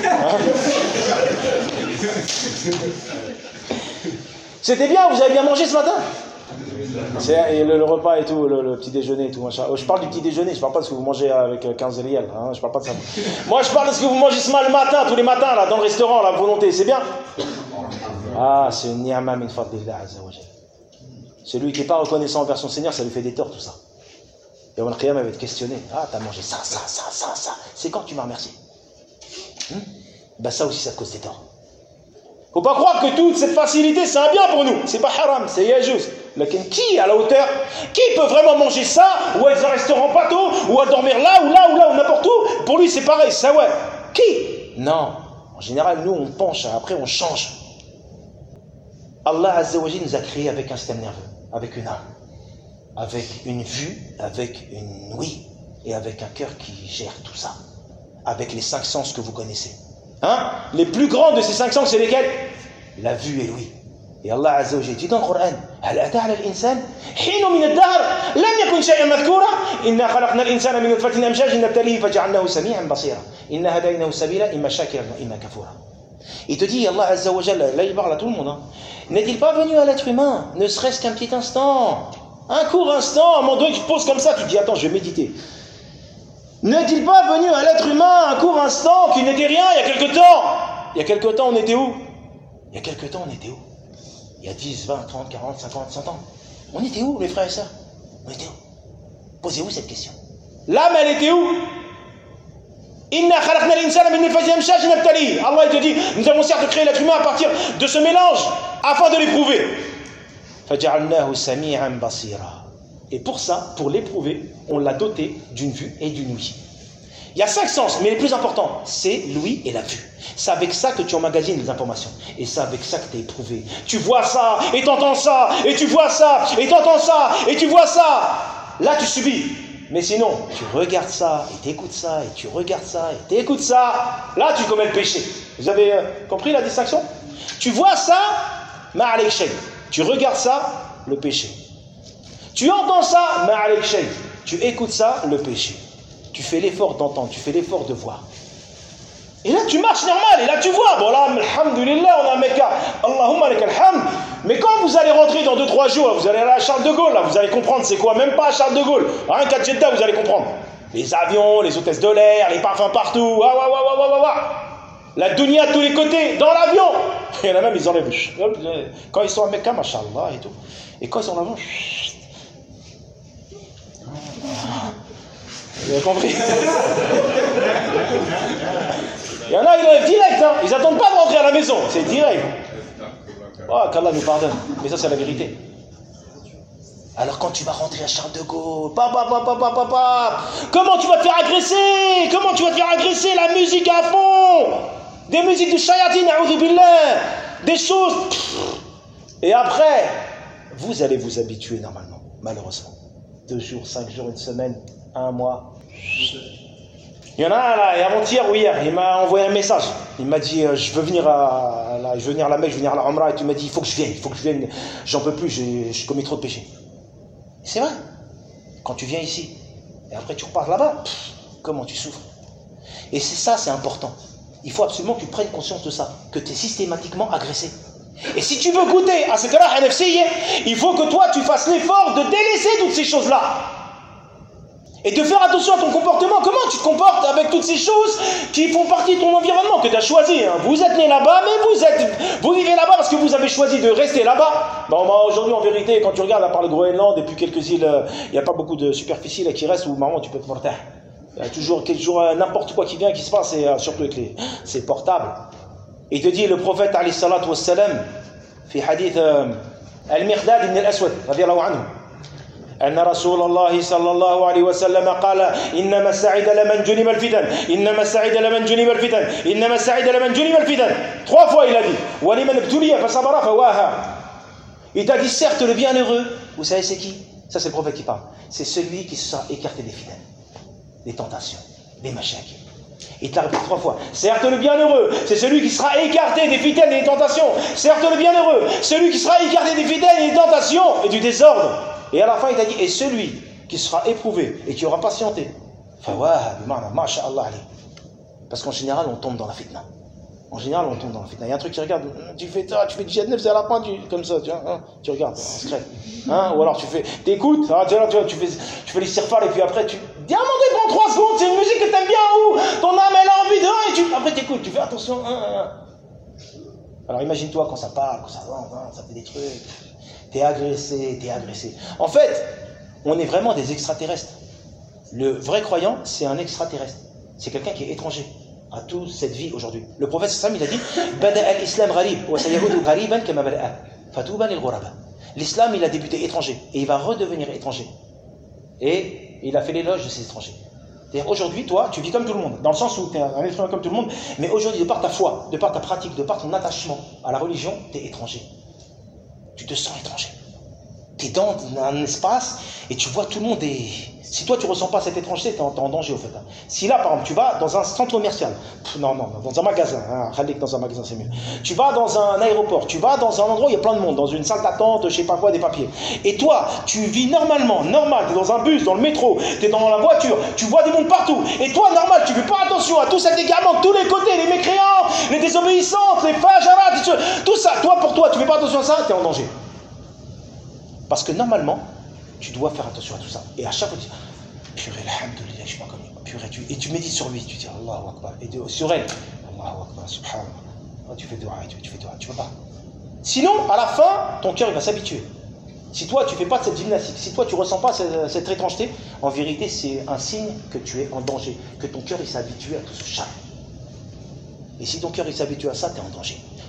C'était bien, vous avez bien mangé ce matin? C'est le, le repas et tout, le, le petit déjeuner et tout. Machin. Je parle du petit déjeuner, je ne parle pas de ce que vous mangez avec quinze riels. Hein, je parle pas de ça. Moi, je parle de ce que vous mangez ce matin, tous les matins, là, dans le restaurant, la volonté. C'est bien? Ah, c'est une ni'ma min fadlillah azza wa jalla. Celui qui n'est pas reconnaissant envers son Seigneur, ça lui fait des torts tout ça. Et Yawm al-Qiyamah, il va être questionné. Ah, t'as mangé ça, ça, ça, ça, ça. C'est quand tu m'as remercié? hmm Ben ça aussi, ça te cause des torts. Faut pas croire que toute cette facilité, c'est un bien pour nous. C'est pas haram, c'est yajuz. Lakin qui à la hauteur? Qui peut vraiment manger ça? Ou être dans un restaurant bateau? Ou à dormir là, ou là, ou là, ou n'importe où? Pour lui, c'est pareil, ça ouais. Qui? Non. En général, nous, on penche, après, on change. Allah Azza wa Jalla nous a créés avec un système nerveux, avec une âme, avec une vue, avec une ouïe, et avec un cœur qui gère tout ça, avec les cinq sens que vous connaissez. Hein? Les plus grands de ces cinq sens, c'est lesquels? La vue et l'ouïe. Et Allah Azza wa Jalla dit dans le Coran, هل أتى على الإنسان حين من الدهر لم يكن شيئا مذكورا إنا خلقنا الإنسان من نطفة أمشاج نبتليه فجعلناه سميعا بصيرا إنا هديناه السبيل إما شاكرا وإما كفورا. Il te dit, Allah Azza wa Jalla, là il parle à tout le monde, hein. N'est-il pas venu à l'être humain, ne serait-ce qu'un petit instant, un court instant, à un moment donné tu te poses comme ça, tu te dis attends je vais méditer. N'est-il pas venu à l'être humain un court instant qui n'était rien il y a quelque temps? Il y a quelque temps on était où? Il y a quelque temps on était où? Il y a dix, vingt, trente, quarante, cinquante, cent ans. On était où mes frères et sœurs? On était où? Posez-vous cette question. L'âme elle était où? Inna khalaqna al-insana min nutfatin amshaj nabtalihi. Allah il te dit, nous avons certes créé l'être humain à partir de ce mélange afin de l'éprouver. فَجَعَلْنَاهُ سَمِيعًا بَصِيرًا. Et pour ça, pour l'éprouver, on l'a doté d'une vue et d'une ouïe. Il y a cinq sens, mais les plus importants, c'est l'ouïe et la vue. C'est avec ça que tu emmagasines les informations. Et c'est avec ça que tu es éprouvé. Tu vois ça, et tu entends ça, et tu vois ça, et tu entends ça, et tu vois ça. Là, tu subis. Mais sinon, tu regardes ça, et tu écoutes ça, et tu regardes ça, et tu écoutes ça. Là, tu commets le péché. Vous avez euh, compris la distinction? Tu vois ça, ma'alik shay. Tu regardes ça, le péché. Tu entends ça, ma'alik shay. Tu écoutes ça, le péché. Tu fais l'effort d'entendre, tu fais l'effort de voir. Et là, tu marches normal, et là, tu vois. Bon, là, alhamdulillah, on a un Mecca. Allahumma lakal hamd. Mais quand vous allez rentrer dans deux trois jours, vous allez aller à Charles de Gaulle, là, vous allez comprendre c'est quoi, même pas à Charles de Gaulle. Rien qu'à Jeddah, vous allez comprendre. Les avions, les hôtesses de l'air, les parfums partout. Ah, ouais, ouais, ouais, ouais, ouais. La dunya de tous les côtés, dans l'avion. Il y en a même, ils enlèvent. Quand ils sont à Mecca, mashallah, et tout. Et quand ils sont en avion, vous avez compris? Il y en a, ils enlèvent direct, hein. Ils n'attendent pas de rentrer à la maison, c'est direct. Oh, qu'Allah nous pardonne, mais ça c'est la vérité. Alors quand tu vas rentrer à Charles de Gaulle, papa, papa, papa, papa, comment tu vas te faire agresser? Comment tu vas te faire agresser? La musique à fond, des musiques de shayatin, a'udhu billah, des choses. Et après, vous allez vous habituer normalement, malheureusement. Deux jours, cinq jours, une semaine, un mois. Il y en a un là, et avant-hier ou hier, il m'a envoyé un message. Il m'a dit euh, je veux venir à la, je veux venir à la Mecque, je veux venir à la Umrah, et tu m'as dit il faut que je vienne, il faut que je vienne, j'en peux plus, j'ai, j'ai commis trop de péchés. C'est vrai. Quand tu viens ici, et après tu repars là-bas, pff, comment tu souffres. Et c'est ça, c'est important. Il faut absolument que tu prennes conscience de ça, que tu es systématiquement agressé. Et si tu veux goûter à cette raha nafsiyya, il faut que toi tu fasses l'effort de délaisser toutes ces choses-là. Et de faire attention à ton comportement. Comment tu te comportes avec toutes ces choses qui font partie de ton environnement que tu as choisi, hein. Vous êtes né là-bas, mais vous êtes, vous vivez là-bas parce que vous avez choisi de rester là-bas. Bon, bah, aujourd'hui, en vérité, quand tu regardes à part le Groenland et puis quelques îles, il n'y a pas beaucoup de superficie là qui restent où maman tu peux te porter. Il y a toujours, toujours n'importe quoi qui vient, qui se passe, et surtout avec les, c'est portable. Et il te dit le prophète alayhi salatu wassalam, fi hadith al-Miqdad ibn al-Aswad radiyallahu anhu. أن رسول الله صلى الله عليه وسلم قال إنما السعيد لمن جنب الفتن إنما السعيد لمن جنب الفتن إنما السعيد لمن جنب الفتن. Trois fois il a dit ولمن ابتلي فصبر فواها. Il t'a dit certes le bienheureux, vous savez c'est qui? Ça c'est le prophète qui parle. C'est celui qui se sera écarté des fitnes, des tentations, des machaks. Il t'a répété trois fois. Certes le bienheureux, c'est celui qui sera écarté des fitnes et des tentations. Certes le bienheureux, celui qui sera écarté des fitnes et des tentations et du désordre. Et à la fin, il t'a dit, et celui qui sera éprouvé et qui aura patienté, parce qu'en général, on tombe dans la fitna. En général, on tombe dans la fitna. Il y a un truc qui regarde, tu fais ça, tu fais du jet neuf, c'est à la fin, tu, comme ça, tu, hein, tu regardes, en secret. Hein, ou alors tu fais, t'écoutes, hein, tu, tu, tu, fais, tu fais les sirfars et puis après, tu dis, ah mon Dieu, prends trois secondes, c'est une musique que t'aimes bien, ou ton âme, elle a envie de, hein, et tu, après t'écoutes, tu fais attention, hein, hein. Alors imagine-toi quand ça parle, quand ça va, ça fait des trucs. T'es agressé, t'es agressé. En fait, on est vraiment des extraterrestres. Le vrai croyant, c'est un extraterrestre. C'est quelqu'un qui est étranger à toute cette vie aujourd'hui. Le prophète Sam, il a dit Bada al-Islam gharib, wa sayahudu ghariban kama bada'a. Fatouban lil-ghuraba. L'islam, il a débuté étranger et il va redevenir étranger. Et il a fait l'éloge de ces étrangers. C'est-à-dire aujourd'hui, toi, tu vis comme tout le monde, dans le sens où tu es un être humain comme tout le monde, mais aujourd'hui, de par ta foi, de par ta pratique, de par ton attachement à la religion, tu es étranger. Tu te sens étranger. Tu es dans un espace et tu vois tout le monde est... Si toi tu ressens pas cette étrangeté, tu es en, en danger au fait. Si là par exemple tu vas dans un centre commercial, pff, non, non, dans un magasin, hein, dans un magasin c'est mieux. Tu vas dans un aéroport, tu vas dans un endroit où il y a plein de monde, dans une salle d'attente, je sais pas quoi, des papiers. Et toi, tu vis normalement, normal, tu es dans un bus, dans le métro, tu es dans la voiture, tu vois des mondes partout. Et toi, normal, tu fais pas attention à tout cet égarement de tous les côtés, les mécréants, les désobéissantes, les fajarat, tout ça. Toi, pour toi, tu fais pas attention à ça, tu es en danger. Parce que normalement, tu dois faire attention à tout ça. Et à chaque fois, tu dis, purée, alhamdoulilah, je suis pas comme lui. Purée, tu... Et tu médites sur lui, tu dis, Allahu Akbar. Et de... sur elle, Allahu Akbar, subhanallah. Oh, tu fais dua, tu, tu fais dua, tu peux pas. Sinon, à la fin, ton cœur, il va s'habituer. Si toi, tu fais pas de cette gymnastique, si toi, tu ressens pas cette, cette étrangeté, en vérité, c'est un signe que tu es en danger, que ton cœur, il s'est habitué à tout ce charme. Et si ton cœur, il s'habitue à ça, tu es en danger.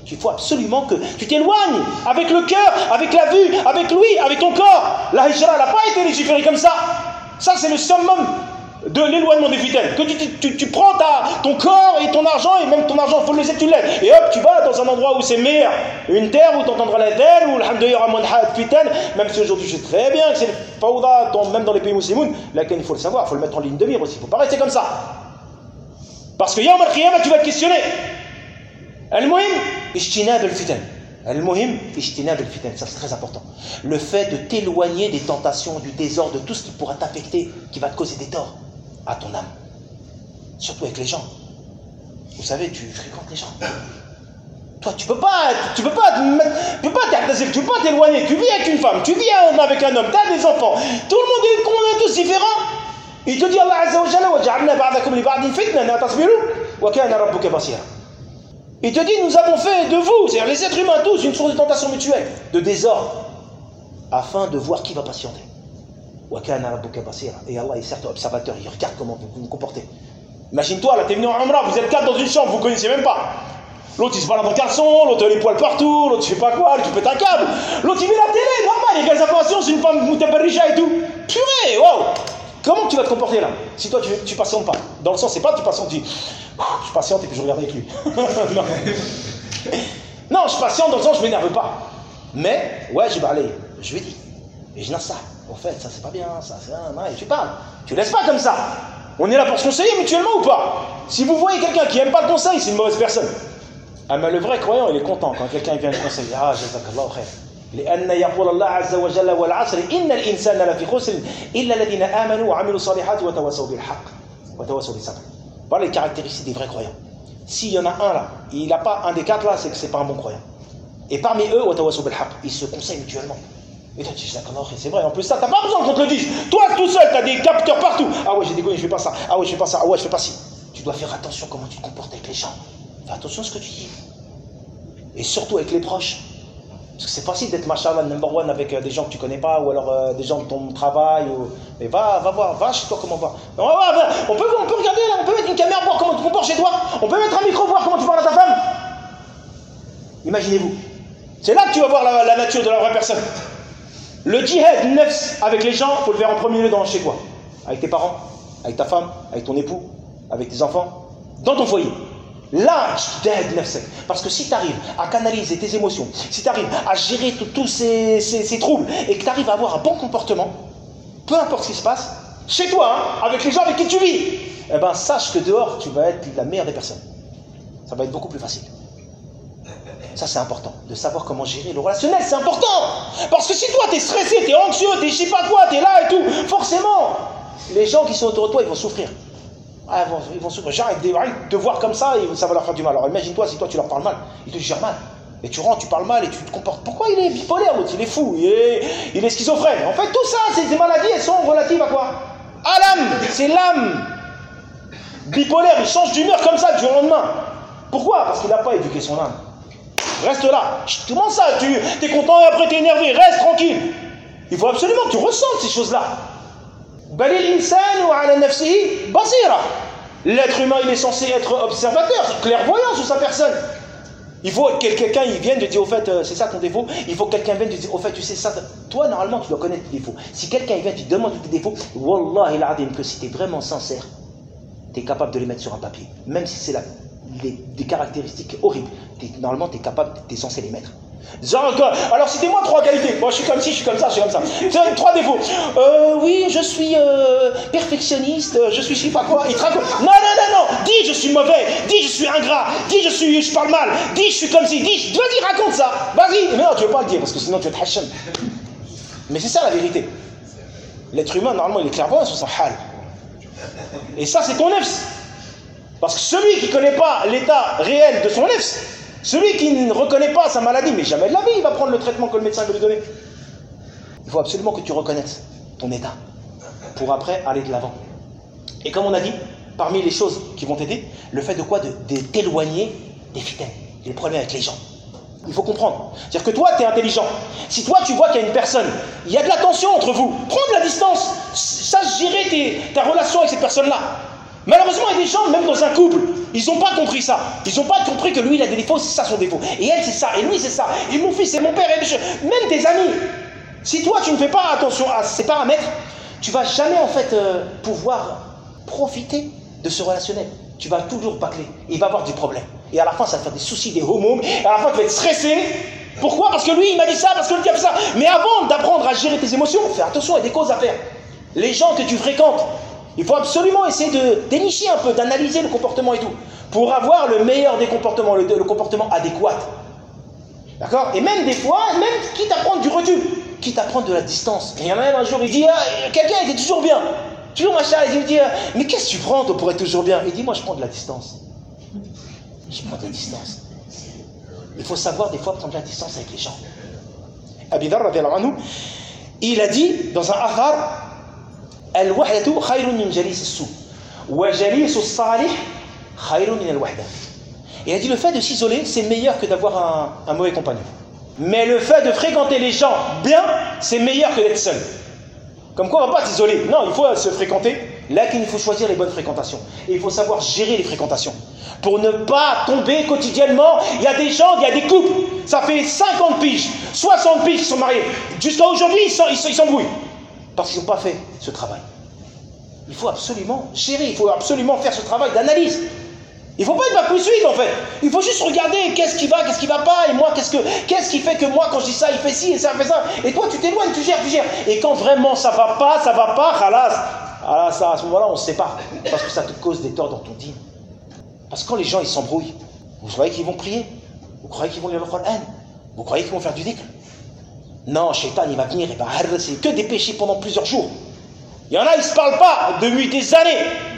Il faut absolument que tu t'éloignes avec le cœur, avec la vue, avec l'ouïe, avec ton corps. La hijra n'a pas été légiférée comme ça. Ça, c'est le summum de l'éloignement des fitaines. Que tu, tu, tu, tu prends ta, ton corps et ton argent, et même ton argent, il faut le laisser, tu l'aides. Et hop, tu vas dans un endroit où c'est meilleur. Une terre où tu entendras la terre, où alhamdoulilah, il y aura moins de fitaines. Même si aujourd'hui, je sais très bien que c'est le fawda, même dans les pays musulmans, laquelle il faut le savoir, il faut le mettre en ligne de mire aussi. Il ne faut pas rester comme ça. Parce que yawm al-qiyamah, tu vas te questionner. Al-muhim, ijtinab al-fitan. Al-muhim, ijtinab al-fitan. Ça, c'est très important. Le fait de t'éloigner des tentations, du désordre, de tout ce qui pourra t'affecter, qui va te causer des torts à ton âme. Surtout avec les gens. Vous savez, tu fréquentes les gens. Toi, tu peux pas, tu peux pas, tu peux pas t'artaser, tu peux pas t'éloigner. Tu vis avec une femme, tu vis avec un homme, tu as des enfants. Tout le monde est, on est tous différents. Il te dit Allah Azza wa Jalla wa ja'alna ba'dakum li ba'din fitna la tasbiru wa kana rabbuka basira. Il te dit, nous avons fait de vous, c'est-à-dire les êtres humains tous, une source de tentation mutuelle, de désordre, afin de voir qui va patienter. Wa kana rabbuka basira. Et Allah est certes observateur, il regarde comment vous vous comportez. Imagine-toi, là, t'es venu en Umrah, vous êtes quatre dans une chambre, vous ne connaissez même pas. L'autre il se balade en caleçon, l'autre les poils partout, l'autre je sais pas quoi, tu pètes un câble. L'autre il met la télé, normal, il y a des informations, c'est une femme moutabarija et tout. Purée, waouh! Comment tu vas te comporter là? Si toi tu, tu patientes pas. Dans le sens, c'est pas tu patientes, tu dis je patiente et puis je regarde avec lui. non. non, je patiente dans le sens, je m'énerve pas. Mais, ouais, je vais aller, je lui dis. Et je n'ai ça. En fait, ça c'est pas bien, ça c'est un. Et tu parles. Tu laisses pas comme ça. On est là pour se conseiller mutuellement ou pas? Si vous voyez quelqu'un qui aime pas le conseil, c'est une mauvaise personne. Ah, mais le vrai croyant, il est content quand quelqu'un vient le conseiller. Ah, jazakallahu khair. لأن يقول الله عز وجل والعصر إن الإنسان لفي خسر إلا الذين آمنوا وعملوا الصالحات وتواصوا بالحق وتواصوا بالصبر. Voilà les caractéristiques des vrais croyants. S'il y en a un là, il n'a pas un des quatre là, c'est que c'est pas un bon croyant. Et parmi eux, وتواصوا بالحق, ils se conseillent mutuellement. Et toi tu dis c'est vrai. En plus ça, t'as pas besoin qu'on te le dise. Toi tout seul, t'as des capteurs partout. Ah ouais, j'ai déconné, je fais pas ça. Ah ouais, je fais pas ça. Ah ouais, je fais pas ci. Tu dois faire attention comment tu te comportes avec les gens. Fais attention à ce que tu dis. Et surtout avec les proches. Parce que c'est facile d'être machallah number one avec euh, des gens que tu connais pas ou alors euh, des gens de ton travail. Ou... Mais va, va voir, va chez toi comment va. Non, va, va. On, peut, on peut regarder là, on peut mettre une caméra voir comment tu te comportes chez toi. On peut mettre un micro voir comment tu parles à ta femme. Imaginez-vous. C'est là que tu vas voir la, la nature de la vraie personne. Le djihad nefs avec les gens, il faut le faire en premier lieu dans chez toi. Avec tes parents, avec ta femme, avec ton époux, avec tes enfants, dans ton foyer. Là, parce que si tu arrives à canaliser tes émotions, si tu arrives à gérer tous ces, ces, ces troubles et que tu arrives à avoir un bon comportement, peu importe ce qui se passe, chez toi, hein, avec les gens avec qui tu vis, eh ben, sache que dehors, tu vas être la meilleure des personnes. Ça va être beaucoup plus facile. Ça, c'est important, de savoir comment gérer le relationnel, c'est important. Parce que si toi, tu es stressé, tu es anxieux, tu es je sais pas quoi, tu es là et tout, forcément, les gens qui sont autour de toi, ils vont souffrir. Ah, ils vont, ils vont souffrir. J'arrête de, de voir comme ça, et ça va leur faire du mal. Alors imagine-toi si toi tu leur parles mal, ils te gèrent mal. Et tu rentres, tu parles mal et tu te comportes. Pourquoi il est bipolaire l'autre? Il est fou, il est, il est schizophrène. En fait, tout ça, c'est des maladies, elles sont relatives à quoi? À l'âme, c'est l'âme. Bipolaire, il change d'humeur comme ça du jour au lendemain. Pourquoi? Parce qu'il n'a pas éduqué son âme. Reste là. Comment ça? Tu es content et après tu es énervé. Reste tranquille. Il faut absolument que tu ressentes ces choses-là. L'être humain, il est censé être observateur, clairvoyant sur sa personne. Il faut que quelqu'un il vienne te dire, au fait, c'est ça ton défaut. Il faut que quelqu'un vienne te dire, au fait, tu sais ça. Toi, normalement, tu dois connaître tes défauts. Si quelqu'un vient, tu te demandes tes défauts, Wallah il adim que si tu es vraiment sincère, tu es capable de les mettre sur un papier. Même si c'est la, les, des caractéristiques horribles. T'es, normalement, tu es capable, tu es censé les mettre. Genre, alors citez-moi trois qualités. Moi je suis comme ci, je suis comme ça, je suis comme ça. C'est trois défauts. Euh, oui, je suis euh, perfectionniste, je suis je sais pas quoi. Il te raconte. Non, non, non, non. Dis je suis mauvais. Dis je suis ingrat. Dis je suis, je parle mal. Dis je suis comme ci. Dis, vas-y raconte ça. Vas-y. Mais non, tu veux pas le dire parce que sinon tu vas te hacham. Mais c'est ça la vérité. L'être humain normalement il est clairvoyant sur son hal. Et ça c'est ton nefs. Parce que celui qui connaît pas l'état réel de son nefs, celui qui ne reconnaît pas sa maladie, mais jamais de la vie, il va prendre le traitement que le médecin va lui donner. Il faut absolument que tu reconnaisses ton état pour après aller de l'avant. Et comme on a dit, parmi les choses qui vont t'aider, le fait de quoi? De, de t'éloigner des fitaines, des problèmes avec les gens. Il faut comprendre. C'est-à-dire que toi, tu es intelligent. Si toi, tu vois qu'il y a une personne, il y a de la tension entre vous, prends de la distance, sache gérer tes, ta relation avec cette personne-là. Malheureusement, il y a des gens, même dans un couple, ils n'ont pas compris ça. Ils n'ont pas compris que lui, il a des défauts, c'est ça son défaut. Et elle, c'est ça. Et lui, c'est ça. Et mon fils, c'est mon père. Et même tes amis. Si toi, tu ne fais pas attention à ces paramètres, tu ne vas jamais, en fait, euh, pouvoir profiter de ce relationnel. Tu vas toujours bâcler. Et il va avoir des problèmes. Et à la fin, ça va faire des soucis, des homos. Et à la fin, tu vas être stressé. Pourquoi? Parce que lui, il m'a dit ça, parce que lui, il a fait ça. Mais avant d'apprendre à gérer tes émotions, fais attention, il y a des causes à faire. Les gens que tu fréquentes, il faut absolument essayer de dénicher un peu, d'analyser le comportement et tout, pour avoir le meilleur des comportements, le, le comportement adéquat. D'accord? Et même des fois, même quitte à prendre du recul, quitte à prendre de la distance. Et il y en a même un jour, il dit, ah, quelqu'un était toujours bien. Toujours machin, il lui dit, mais qu'est-ce que tu prends toi, pour être toujours bien? Il dit, moi je prends de la distance. Je prends de la distance. Il faut savoir des fois prendre de la distance avec les gens. Abi Dharr radiyallahu anhu, il a dit dans un athar, al-wahdatu khayrun min jalis as-su wa jalis as-salih khayrun min al-wahda. Il a dit le fait de s'isoler, c'est meilleur que d'avoir un, un mauvais compagnon. Mais le fait de fréquenter les gens bien, c'est meilleur que d'être seul. Comme quoi on ne va pas s'isoler. Non, il faut se fréquenter. Là, il faut choisir les bonnes fréquentations. Et il faut savoir gérer les fréquentations. Pour ne pas tomber quotidiennement. Il y a des gens, il y a des couples. Ça fait cinquante piges, soixante piges qui sont mariés. Jusqu'à aujourd'hui, ils s'embrouillent. Parce qu'ils n'ont pas fait ce travail. Il faut absolument gérer. Il faut absolument faire ce travail d'analyse. Il ne faut pas être bac plus huit en fait. Il faut juste regarder qu'est-ce qui va, qu'est-ce qui ne va pas. Et moi, qu'est-ce, que, qu'est-ce qui fait que moi, quand je dis ça, il fait ci et ça fait ça. Et toi, tu t'éloignes, tu gères, tu gères. Et quand vraiment ça ne va pas, ça ne va pas, khalas. Ah, ça, à ce moment-là, on se sépare. Parce que ça te cause des torts dans ton dîme. Parce que quand les gens ils s'embrouillent, vous croyez qu'ils vont prier? Vous croyez qu'ils vont lire le Coran? Vous croyez qu'ils vont faire du dhikr? Non, Shaitan, il va venir et va c'est que des péchés pendant plusieurs jours. Il y en a, ils ne se parlent pas depuis des années.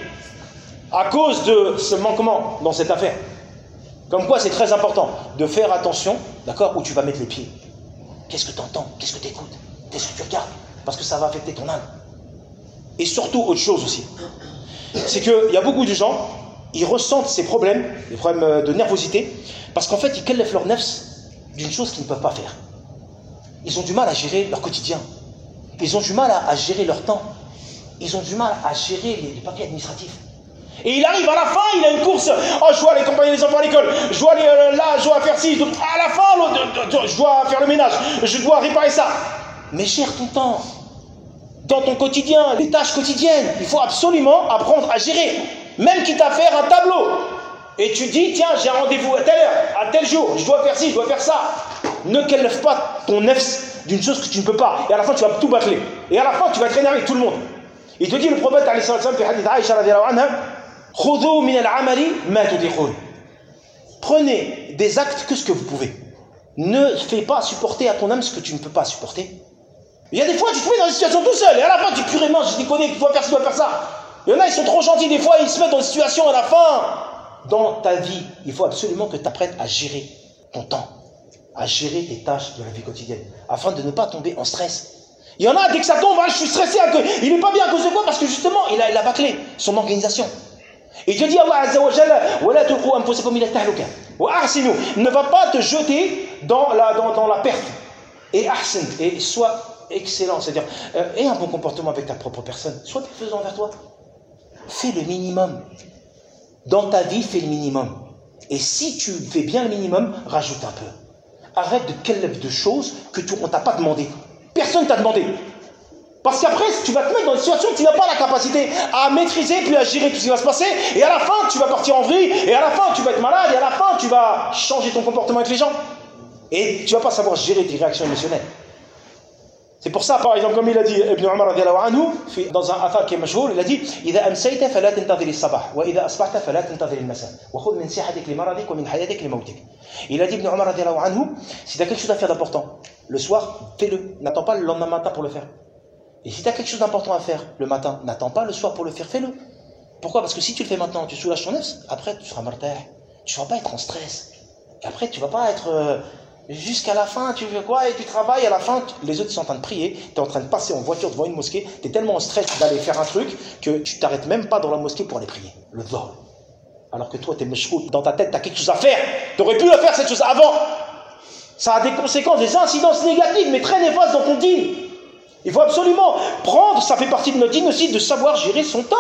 À cause de ce manquement dans cette affaire. Comme quoi c'est très important de faire attention, d'accord, où tu vas mettre les pieds. Qu'est-ce que tu entends? Qu'est-ce que tu écoutes? Qu'est-ce que tu regardes? Parce que ça va affecter ton âme. Et surtout, autre chose aussi, c'est qu'il y a beaucoup de gens, ils ressentent ces problèmes, les problèmes de nervosité, parce qu'en fait, ils kallafent leur nefs d'une chose qu'ils ne peuvent pas faire. Ils ont du mal à gérer leur quotidien. Ils ont du mal à, à gérer leur temps. Ils ont du mal à gérer les, les papiers administratifs. Et il arrive à la fin, il a une course. Oh, je dois aller accompagner les enfants à l'école. Je dois aller euh, là, je dois faire ci. À la fin, je dois faire le ménage. Je dois réparer ça. Mais gère ton temps. Dans ton quotidien, les tâches quotidiennes. Il faut absolument apprendre à gérer. Même quitte à faire un tableau. Et tu dis, tiens, j'ai un rendez-vous à telle heure, à tel jour. Je dois faire ci, je dois faire ça. Ne kallaf pas ton nefs d'une chose que tu ne peux pas. Et à la fin, tu vas tout bâcler. Et à la fin, tu vas être énervé avec tout le monde. Il te dit, le prophète, alayhi salatu wa sallam, fi hadith Aïcha radiyallahu anha, prenez des actes que ce que vous pouvez. Ne fais pas supporter à ton âme ce que tu ne peux pas supporter. Il y a des fois, tu te mets dans une situation tout seul, et à la fin, tu purée, mince, je déconne, tu dois faire ci, tu dois faire ça. Il y en a, ils sont trop gentils, des fois, ils se mettent dans une situation à la fin. Dans ta vie, il faut absolument que tu apprennes à gérer ton temps, à gérer tes tâches de la vie quotidienne, afin de ne pas tomber en stress. Il y en a, dès que ça tombe, hein, je suis stressé, il n'est pas bien à cause de quoi? Parce que justement, il a, il a bâclé son organisation. Et Dieu dit Allah Azza wa Jalla, ne va pas te jeter dans la, dans, dans la perte. Et ahsin, et sois excellent, c'est-à-dire, euh, aie un bon comportement avec ta propre personne. Sois bienfaisant envers toi. Fais le minimum. Dans ta vie, fais le minimum. Et si tu fais bien le minimum, rajoute un peu. Arrête de quelle de choses que tu, on ne t'a pas demandé. Personne ne t'a demandé. Parce qu'après, tu vas te mettre dans une situation où tu n'as pas la capacité à maîtriser puis à gérer tout ce qui va se passer. Et à la fin, tu vas partir en vrille. Et à la fin, tu vas être malade. Et à la fin, tu vas changer ton comportement avec les gens. Et tu ne vas pas savoir gérer tes réactions émotionnelles. C'est pour ça, par exemple, comme il a dit Ibn Umar radiyallahu anhu, dans un athar qui est mashhour, il a dit إذا أمسيت فلا تنتظر الصباح وإذا أصبحت فلا تنتظر المساء وخذ من صحتك لمرضك ومن حياتك لموتك. Il a dit Ibn Umar radiyallahu anhu, si tu as quelque chose à faire d'important, le soir, fais-le. N'attends pas le lendemain matin pour le faire. Et si tu as quelque chose d'important à faire le matin, n'attends pas le soir pour le faire, fais-le. Pourquoi? Parce que si tu le fais maintenant, tu soulages ton nefs, après tu seras martyr. Tu ne vas pas être en stress. Et après, tu ne vas pas être... Euh, jusqu'à la fin, tu fais quoi? Et tu travailles, à la fin, tu, les autres sont en train de prier, tu es en train de passer en voiture devant une mosquée, tu es tellement en stress d'aller faire un truc que tu t'arrêtes même pas dans la mosquée pour aller prier. Le dhuhr. Alors que toi, tu es meshkout, dans ta tête, tu as quelque chose à faire. Tu aurais pu le faire cette chose avant. Ça a des conséquences, des incidences négatives, mais très néfastes dans ton dîn. Il faut absolument prendre, ça fait partie de notre dîn aussi, de savoir gérer son temps.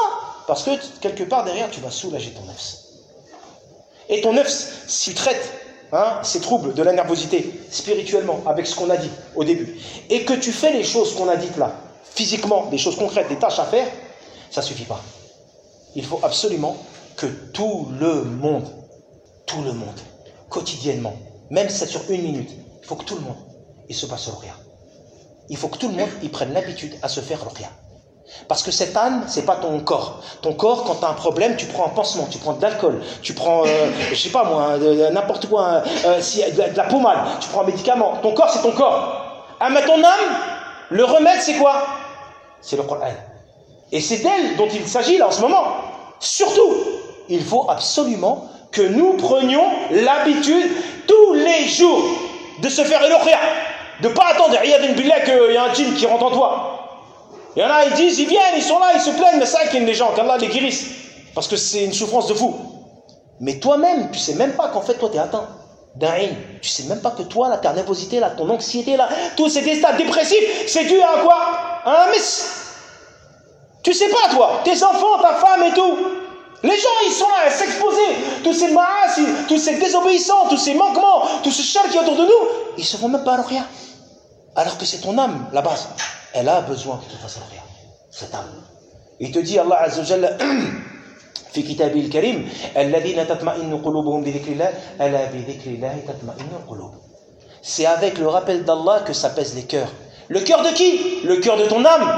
Parce que quelque part derrière, tu vas soulager ton nefs. Et ton nefs, si tu traites hein, ces troubles de la nervosité spirituellement, avec ce qu'on a dit au début, et que tu fais les choses qu'on a dites là, physiquement, des choses concrètes, des tâches à faire, ça ne suffit pas. Il faut absolument que tout le monde, tout le monde, quotidiennement, même si c'est sur une minute, il faut que tout le monde, il se passe ruqya. Il faut que tout le monde, il prenne l'habitude à se faire ruqya. Parce que cette âme, c'est pas ton corps. Ton corps, quand tu as un problème, tu prends un pansement, tu prends de l'alcool, tu prends, euh, je sais pas moi, n'importe quoi, euh, si, de, la, de la pommade, tu prends un médicament. Ton corps, c'est ton corps. Ah, mais ton âme, le remède, c'est quoi? C'est le Coran. Et c'est d'elle dont il s'agit là en ce moment. Surtout, il faut absolument que nous prenions l'habitude tous les jours de se faire ruqya, de ne pas attendre, iyadun billah, qu'il y a un djinn qui rentre en toi. Il y en a, ils disent, ils viennent, ils sont là, ils se plaignent, mais c'est vrai qu'il y a des gens, qu'Allah les guérisse, parce que c'est une souffrance de fou. Mais toi-même, tu ne sais même pas qu'en fait, toi, tu es atteint d'un ayn. Tu ne sais même pas que toi, là, ta nervosité, là, ton anxiété, là, tous ces états dépressifs, c'est dû à quoi? À un miss. Tu ne sais pas, toi, tes enfants, ta femme et tout. Les gens, ils sont là à s'exposer. Tous ces ma'asi, tous ces désobéissants, tous ces manquements, tout ce char qui est autour de nous, ils ne se font même pas ruqya. Alors que c'est ton âme, la base. Elle a besoin que tu fasses ruqya. Cette âme. Il te dit, Allah Azza wa Jalla, في كتابه الكريم الذين تطمئن قلوبهم بذكر الله ألا بذكر الله تطمئن القلوب. C'est avec le rappel d'Allah que s'apaisent les cœurs. Le cœur de qui? Le cœur de ton âme.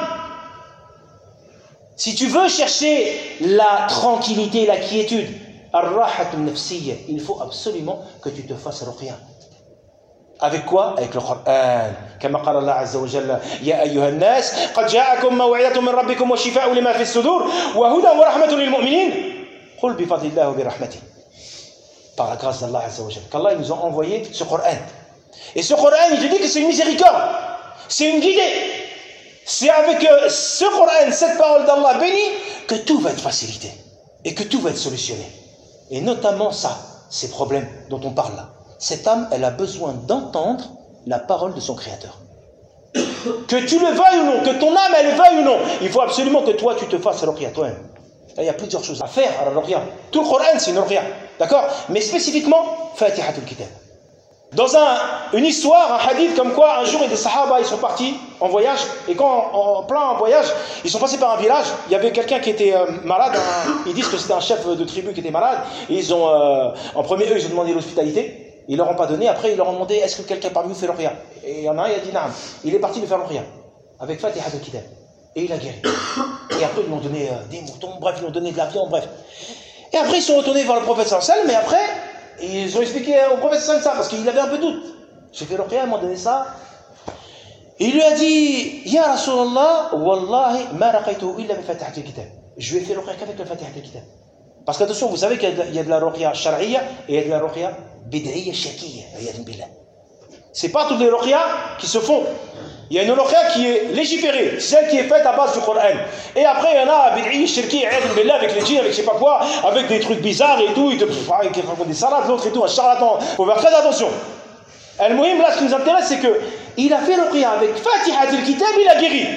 Si tu veux chercher la tranquillité, la quiétude, ar-rahatul nafsiyya, il faut absolument que tu te fasses ruqya. Avec quoi? Avec le Coran. كما قال الله عز وجل يا أيها الناس قد جاءكم موعظة من ربكم وشفاء لما في الصدور وهدى ورحمة للمؤمنين قل بفضل الله وبرحمته. Par la grâce d'Allah Azza wa Jalla, qu'Allah nous a envoyé ce Coran. Et ce Coran, il te dit que c'est une miséricorde, c'est une guidée. C'est avec ce Coran, cette parole d'Allah bénie, que tout va être facilité et que tout va être solutionné. Et notamment ça, ces problèmes dont on parle là. Cette âme, elle a besoin d'entendre la parole de son Créateur. Que tu le veuilles ou non, que ton âme, elle le veuille ou non, il faut absolument que toi, tu te fasses ruqya toi-même. Il y a plusieurs choses à faire à la ruqya. Tout le Coran, c'est une ruqya. D'accord? Mais spécifiquement, Fatihatul Kitab. Dans un, une histoire, un hadith comme quoi un jour des sahaba ils sont partis en voyage et quand en, en plein voyage ils sont passés par un village, il y avait quelqu'un qui était euh, malade, un, ils disent que c'était un chef de tribu qui était malade et ils ont euh, en premier eux ils ont demandé l'hospitalité, ils leur ont pas donné, après ils leur ont demandé est-ce que quelqu'un parmi vous fait ruqya, et il y en a un il a dit naam, il est parti de faire ruqya avec Fatiha de Kitab et il a guéri et après ils lui ont donné euh, des moutons, bref ils lui ont donné de la viande, bref et après ils sont retournés vers le prophète sallallahu alayhi wa sallam, mais après et ils ont expliqué au prophète ça parce qu'il avait un peu de doute. J'ai fait ruqya, ils m'ont donné ça. Et il lui a dit Ya Rasulallah, Wallahi, ma raqaytuhu illa bi Fatihat al-Kitab. Je lui ai fait ruqya qu'avec le Fatihat al-Kitab. Parce qu'attention, vous savez qu'il y a de la ruqya shar'iyya et il y a de la ruqya bid'iyya shirkiyya. C'est pas toutes les ruqya qui se font. Il y a une ruqya qui est légiférée, celle qui est faite à base du Coran. Et après, il y en a bid'i, shirki, avec les djinns, avec je sais pas quoi, avec des trucs bizarres et tout, ils te racontent des salades, l'autre et tout, un charlatan. Il faut faire très attention. Al-Muhim, là, ce qui nous intéresse, c'est qu'il a fait ruqya avec Fatiha al-Kitab, il a guéri.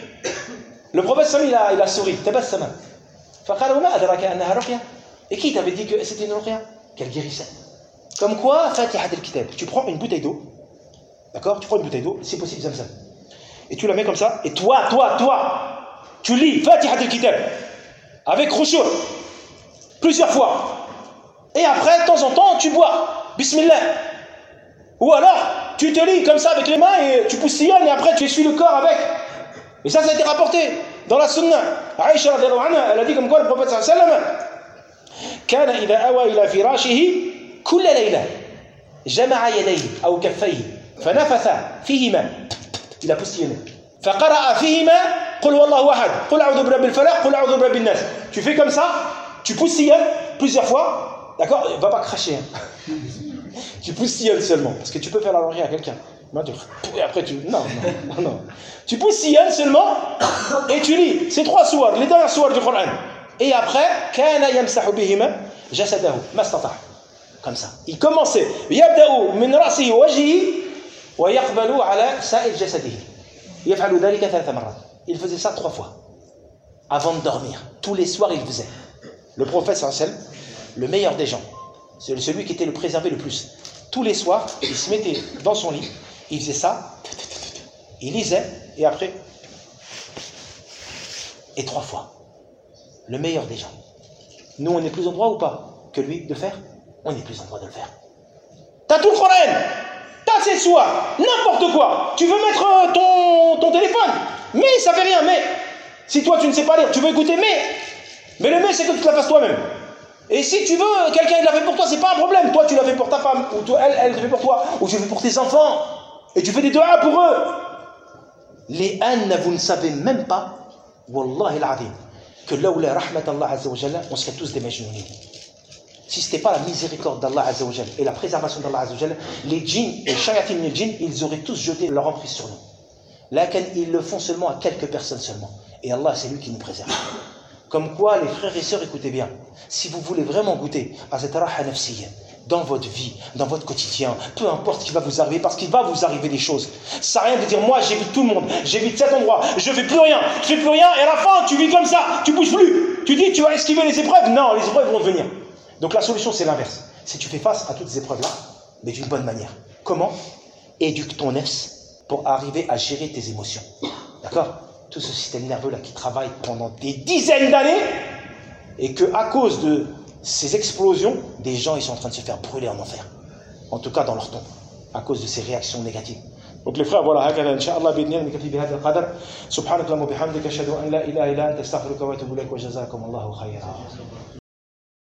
Le prophète Sami, il a, il a souri. Tabassama. Faqala ma adraka annaha ruqya. Et qui t'avait dit que c'était une ruqya? Qu'elle guérissait. Comme quoi, Fatiha al-Kitab. Tu prends une bouteille d'eau. D'accord? Tu prends une bouteille d'eau, si possible, zamzam. Et tu la mets comme ça, et toi, toi, toi, tu lis Fatiha al-Kitab avec khushu' plusieurs fois. Et après, de temps en temps, tu bois. Bismillah. Ou alors, tu te lis comme ça avec les mains et tu poussillonnes et après tu essuies le corps avec. Et ça, ça a été rapporté dans la sunna. Aïcha radhiyallahu anha, elle a dit comme quoi le prophète sallallahu alayhi wa sallam kana idha awa ila firashihi kulla layla jama'a yadayhi aw kaffayhi فنفث فيهما إلى postillonné فقرأ فيهما قل والله أحد قل أعوذ برب الفلق قل أعوذ برب الناس. Tu fais comme ça, tu poussillonnes plusieurs fois, d'accord? Va pas cracher. Hein. Tu poussillonnes seulement, parce que tu peux faire la ruqya à quelqu'un. Et après tu non non non non. Tu poussillonnes seulement et tu lis ces trois sourates, les dernières sourates du Coran. Et après, كان يمسح بهما جسده ما استطاع. Comme ça. Il commençait. يبدأ من رأسه ووجهه ويقبل على سائر جسده. يفعل ذلك ثلاث مرات. Il faisait ça trois fois. avant de dormir. Tous les soirs, il faisait. Le prophète, sallallahu alayhi wa sallam, le meilleur des gens, c'est celui qui était le préservé le plus. Tous les soirs, il se mettait dans son lit, il faisait ça, il lisait, et après, et trois fois. Le meilleur des gens. Nous, on est plus en droit ou pas que lui de faire? On est plus en droit de le faire. T'as tout le Coran, t'as ses soirs, n'importe quoi. Tu veux mettre ton, ton téléphone, mais ça fait rien. Mais si toi tu ne sais pas lire, tu veux écouter, mais mais le mais c'est que tu te la fasses toi-même. Et si tu veux, quelqu'un il l'a fait pour toi, c'est pas un problème. Toi tu l'as fait pour ta femme, ou toi, elle, elle l'a fait pour toi, ou tu le fais pour tes enfants, et tu fais des doigts pour eux. Les ânes, vous ne savez même pas, Wallahi al-Azim, que là où la rahmat Allah Azza wa Jalla, on serait tous des majnounines. Si ce n'était pas la miséricorde d'Allah Azza wa Jalla et la préservation d'Allah Azza wa Jalla, les djinns et les shayatin et les djinns, ils auraient tous jeté leur emprise sur nous. Là, ils le font seulement à quelques personnes seulement. Et Allah, c'est lui qui nous préserve. Comme quoi, les frères et sœurs, écoutez bien. Si vous voulez vraiment goûter à cette raha nafsiyya dans votre vie, dans votre quotidien, peu importe ce qui va vous arriver, parce qu'il va vous arriver des choses. Ça n'a rien de dire, moi j'évite tout le monde, j'évite cet endroit, je fais plus rien, je fais plus rien, et à la fin, tu vis comme ça, tu bouges plus. Tu dis, tu vas esquiver les épreuves. Non, les épreuves vont venir. Donc la solution, c'est l'inverse. C'est tu fais face à toutes ces épreuves-là, mais d'une bonne manière. Comment? Éduque ton nefs pour arriver à gérer tes émotions. D'accord? Tout ce système nerveux-là qui travaille pendant des dizaines d'années, et que à cause de ces explosions, des gens ils sont en train de se faire brûler en enfer. En tout cas dans leur tombe, à cause de ces réactions négatives. Donc les frères, voilà, هكذا إن شاء الله بإذن الله نكتفي بهذا القدر. سبحانك اللهم وبحمدك أشهد أن لا إله إلا أنت أستغفرك وأتوب إليك وجزاكم الله خيرا.